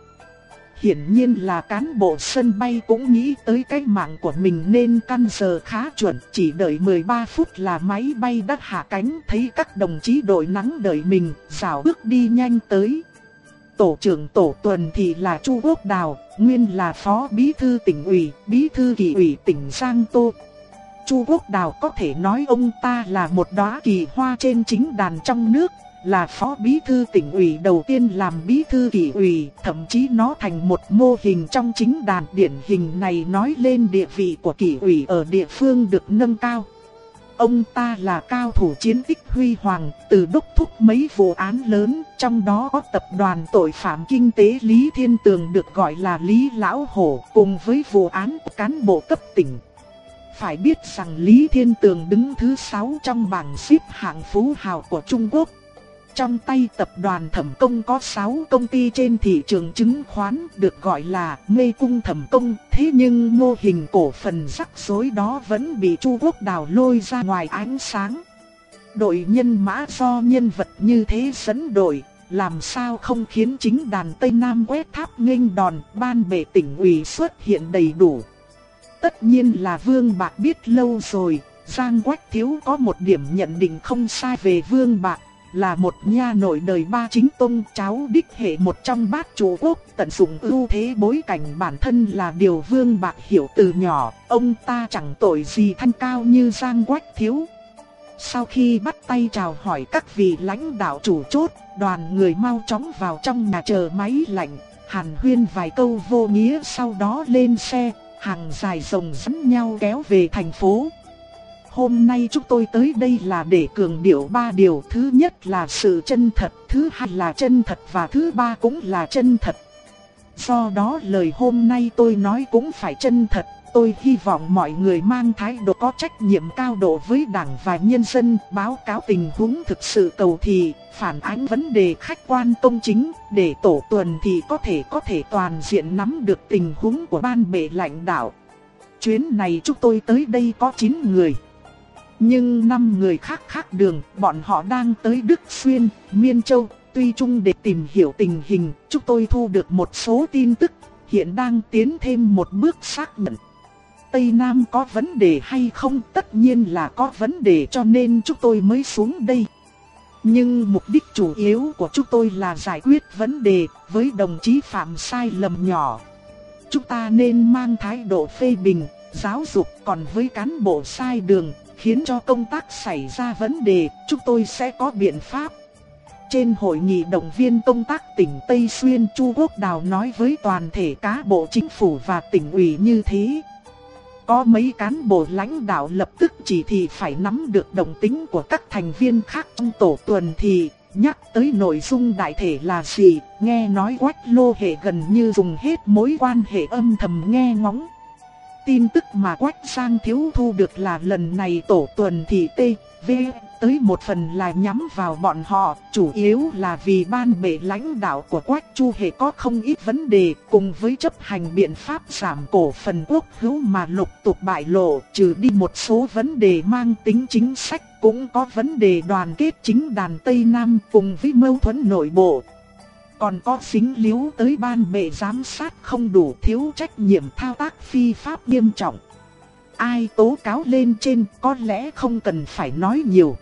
Hiển nhiên là cán bộ sân bay cũng nghĩ tới cái mạng của mình nên căn giờ khá chuẩn, chỉ đợi mười ba phút là máy bay đã hạ cánh, thấy các đồng chí đội nắng đợi mình, rảo bước đi nhanh tới. Tổ trưởng tổ tuần thì là Chu Quốc Đào, nguyên là phó bí thư tỉnh ủy, bí thư kỳ ủy tỉnh Giang Tô. Chu Quốc Đào có thể nói ông ta là một đóa kỳ hoa trên chính đàn trong nước, là phó bí thư tỉnh ủy đầu tiên làm bí thư kỳ ủy, thậm chí nó thành một mô hình trong chính đàn. Điển hình này nói lên địa vị của kỳ ủy ở địa phương được nâng cao. Ông ta là cao thủ chiến tích huy hoàng, từ đốc thúc mấy vụ án lớn, trong đó có tập đoàn tội phạm kinh tế Lý Thiên Tường được gọi là Lý Lão Hổ, cùng với vụ án của cán bộ cấp tỉnh. Phải biết rằng Lý Thiên Tường đứng thứ sáu trong bảng xếp hạng phú hào của Trung Quốc. Trong tay tập đoàn Thẩm Công có sáu công ty trên thị trường chứng khoán được gọi là Mê Cung Thẩm Công. Thế nhưng mô hình cổ phần rắc rối đó vẫn bị Chu Quốc Đào lôi ra ngoài ánh sáng. Đội nhân mã do nhân vật như thế dẫn đội, làm sao không khiến chính đàn Tây Nam quét tháp nghênh đòn, ban bệ tỉnh ủy xuất hiện đầy đủ. Tất nhiên là Vương Bạc biết lâu rồi, Giang Quách Thiếu có một điểm nhận định không sai về Vương Bạc. Là một nha nội đời ba chính tông, cháu đích hệ một trong bát chủ quốc, tận dụng ưu thế bối cảnh bản thân là điều Vương Bạc hiểu từ nhỏ. Ông ta chẳng tội gì thanh cao như Giang Quách Thiếu. Sau khi bắt tay chào hỏi các vị lãnh đạo chủ chốt, đoàn người mau chóng vào trong nhà chờ máy lạnh, hàn huyên vài câu vô nghĩa, sau đó lên xe, hàng dài rồng rắn nhau kéo về thành phố. Hôm nay chúng tôi tới đây là để cường điệu ba điều. Thứ nhất là sự chân thật, thứ hai là chân thật và thứ ba cũng là chân thật. Do đó lời hôm nay tôi nói cũng phải chân thật. Tôi hy vọng mọi người mang thái độ có trách nhiệm cao độ với Đảng và nhân dân, báo cáo tình huống thực sự cầu thị, phản ánh vấn đề khách quan công chính, để tổ tuần thì có thể có thể toàn diện nắm được tình huống của ban bệ lãnh đạo. Chuyến này chúng tôi tới đây có chín người. Nhưng năm người khác khác đường, bọn họ đang tới Đức Xuyên, Miên Châu, Tuy Trung để tìm hiểu tình hình. Chúng tôi thu được một số tin tức, hiện đang tiến thêm một bước xác nhận. Tây Nam có vấn đề hay không? Tất nhiên là có vấn đề, cho nên chúng tôi mới xuống đây. Nhưng mục đích chủ yếu của chúng tôi là giải quyết vấn đề, với đồng chí phạm sai lầm nhỏ, chúng ta nên mang thái độ phê bình, giáo dục, còn với cán bộ sai đường, khiến cho công tác xảy ra vấn đề, chúng tôi sẽ có biện pháp. Trên hội nghị động viên công tác tỉnh Tây Xuyên, Chu Quốc Đào nói với toàn thể cán bộ chính phủ và tỉnh ủy như thế. Có mấy cán bộ lãnh đạo lập tức chỉ thị phải nắm được động tính của các thành viên khác trong tổ tuần thì, nhắc tới nội dung đại thể là gì, nghe nói Quách Lô Hệ gần như dùng hết mối quan hệ âm thầm nghe ngóng. Tin tức mà Quách Giang Thiếu thu được là lần này tổ tuần thì T, V, tới một phần là nhắm vào bọn họ, chủ yếu là vì ban bệ lãnh đạo của Quách Chu Hệ có không ít vấn đề, cùng với chấp hành biện pháp giảm cổ phần quốc hữu mà lục tục bại lộ, trừ đi một số vấn đề mang tính chính sách, cũng có vấn đề đoàn kết chính đàn Tây Nam cùng với mâu thuẫn nội bộ. Còn có dính líu tới ban bệ giám sát không đủ, thiếu trách nhiệm, thao tác phi pháp nghiêm trọng. Ai tố cáo lên trên có lẽ không cần phải nói nhiều.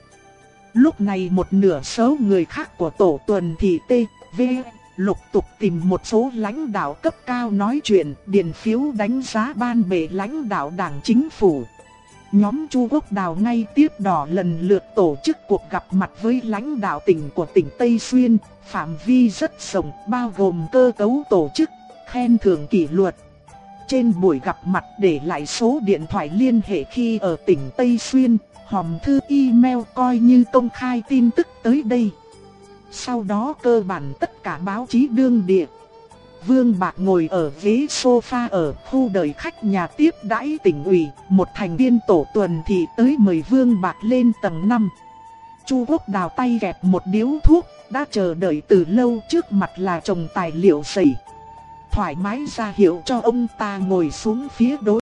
Lúc này một nửa số người khác của tổ tuần thì T, V, lục tục tìm một số lãnh đạo cấp cao nói chuyện, điền phiếu đánh giá ban bệ lãnh đạo đảng chính phủ. Nhóm Chu Quốc Đào ngay tiếp đỏ lần lượt tổ chức cuộc gặp mặt với lãnh đạo tỉnh của tỉnh Tây Xuyên, phạm vi rất rộng, bao gồm cơ cấu tổ chức, khen thưởng kỷ luật. Trên buổi gặp mặt để lại số điện thoại liên hệ khi ở tỉnh Tây Xuyên, hòm thư email coi như công khai tin tức tới đây. Sau đó cơ bản tất cả báo chí đương địa. Vương Bạc ngồi ở ghế sofa ở khu đợi khách nhà tiếp đãi tỉnh ủy, một thành viên tổ tuần thì tới mời Vương Bạc lên tầng năm. Chu Quốc Đào tay kẹp một điếu thuốc, đã chờ đợi từ lâu, trước mặt là chồng tài liệu dày. thoải mái ra hiệu cho ông ta ngồi xuống phía đối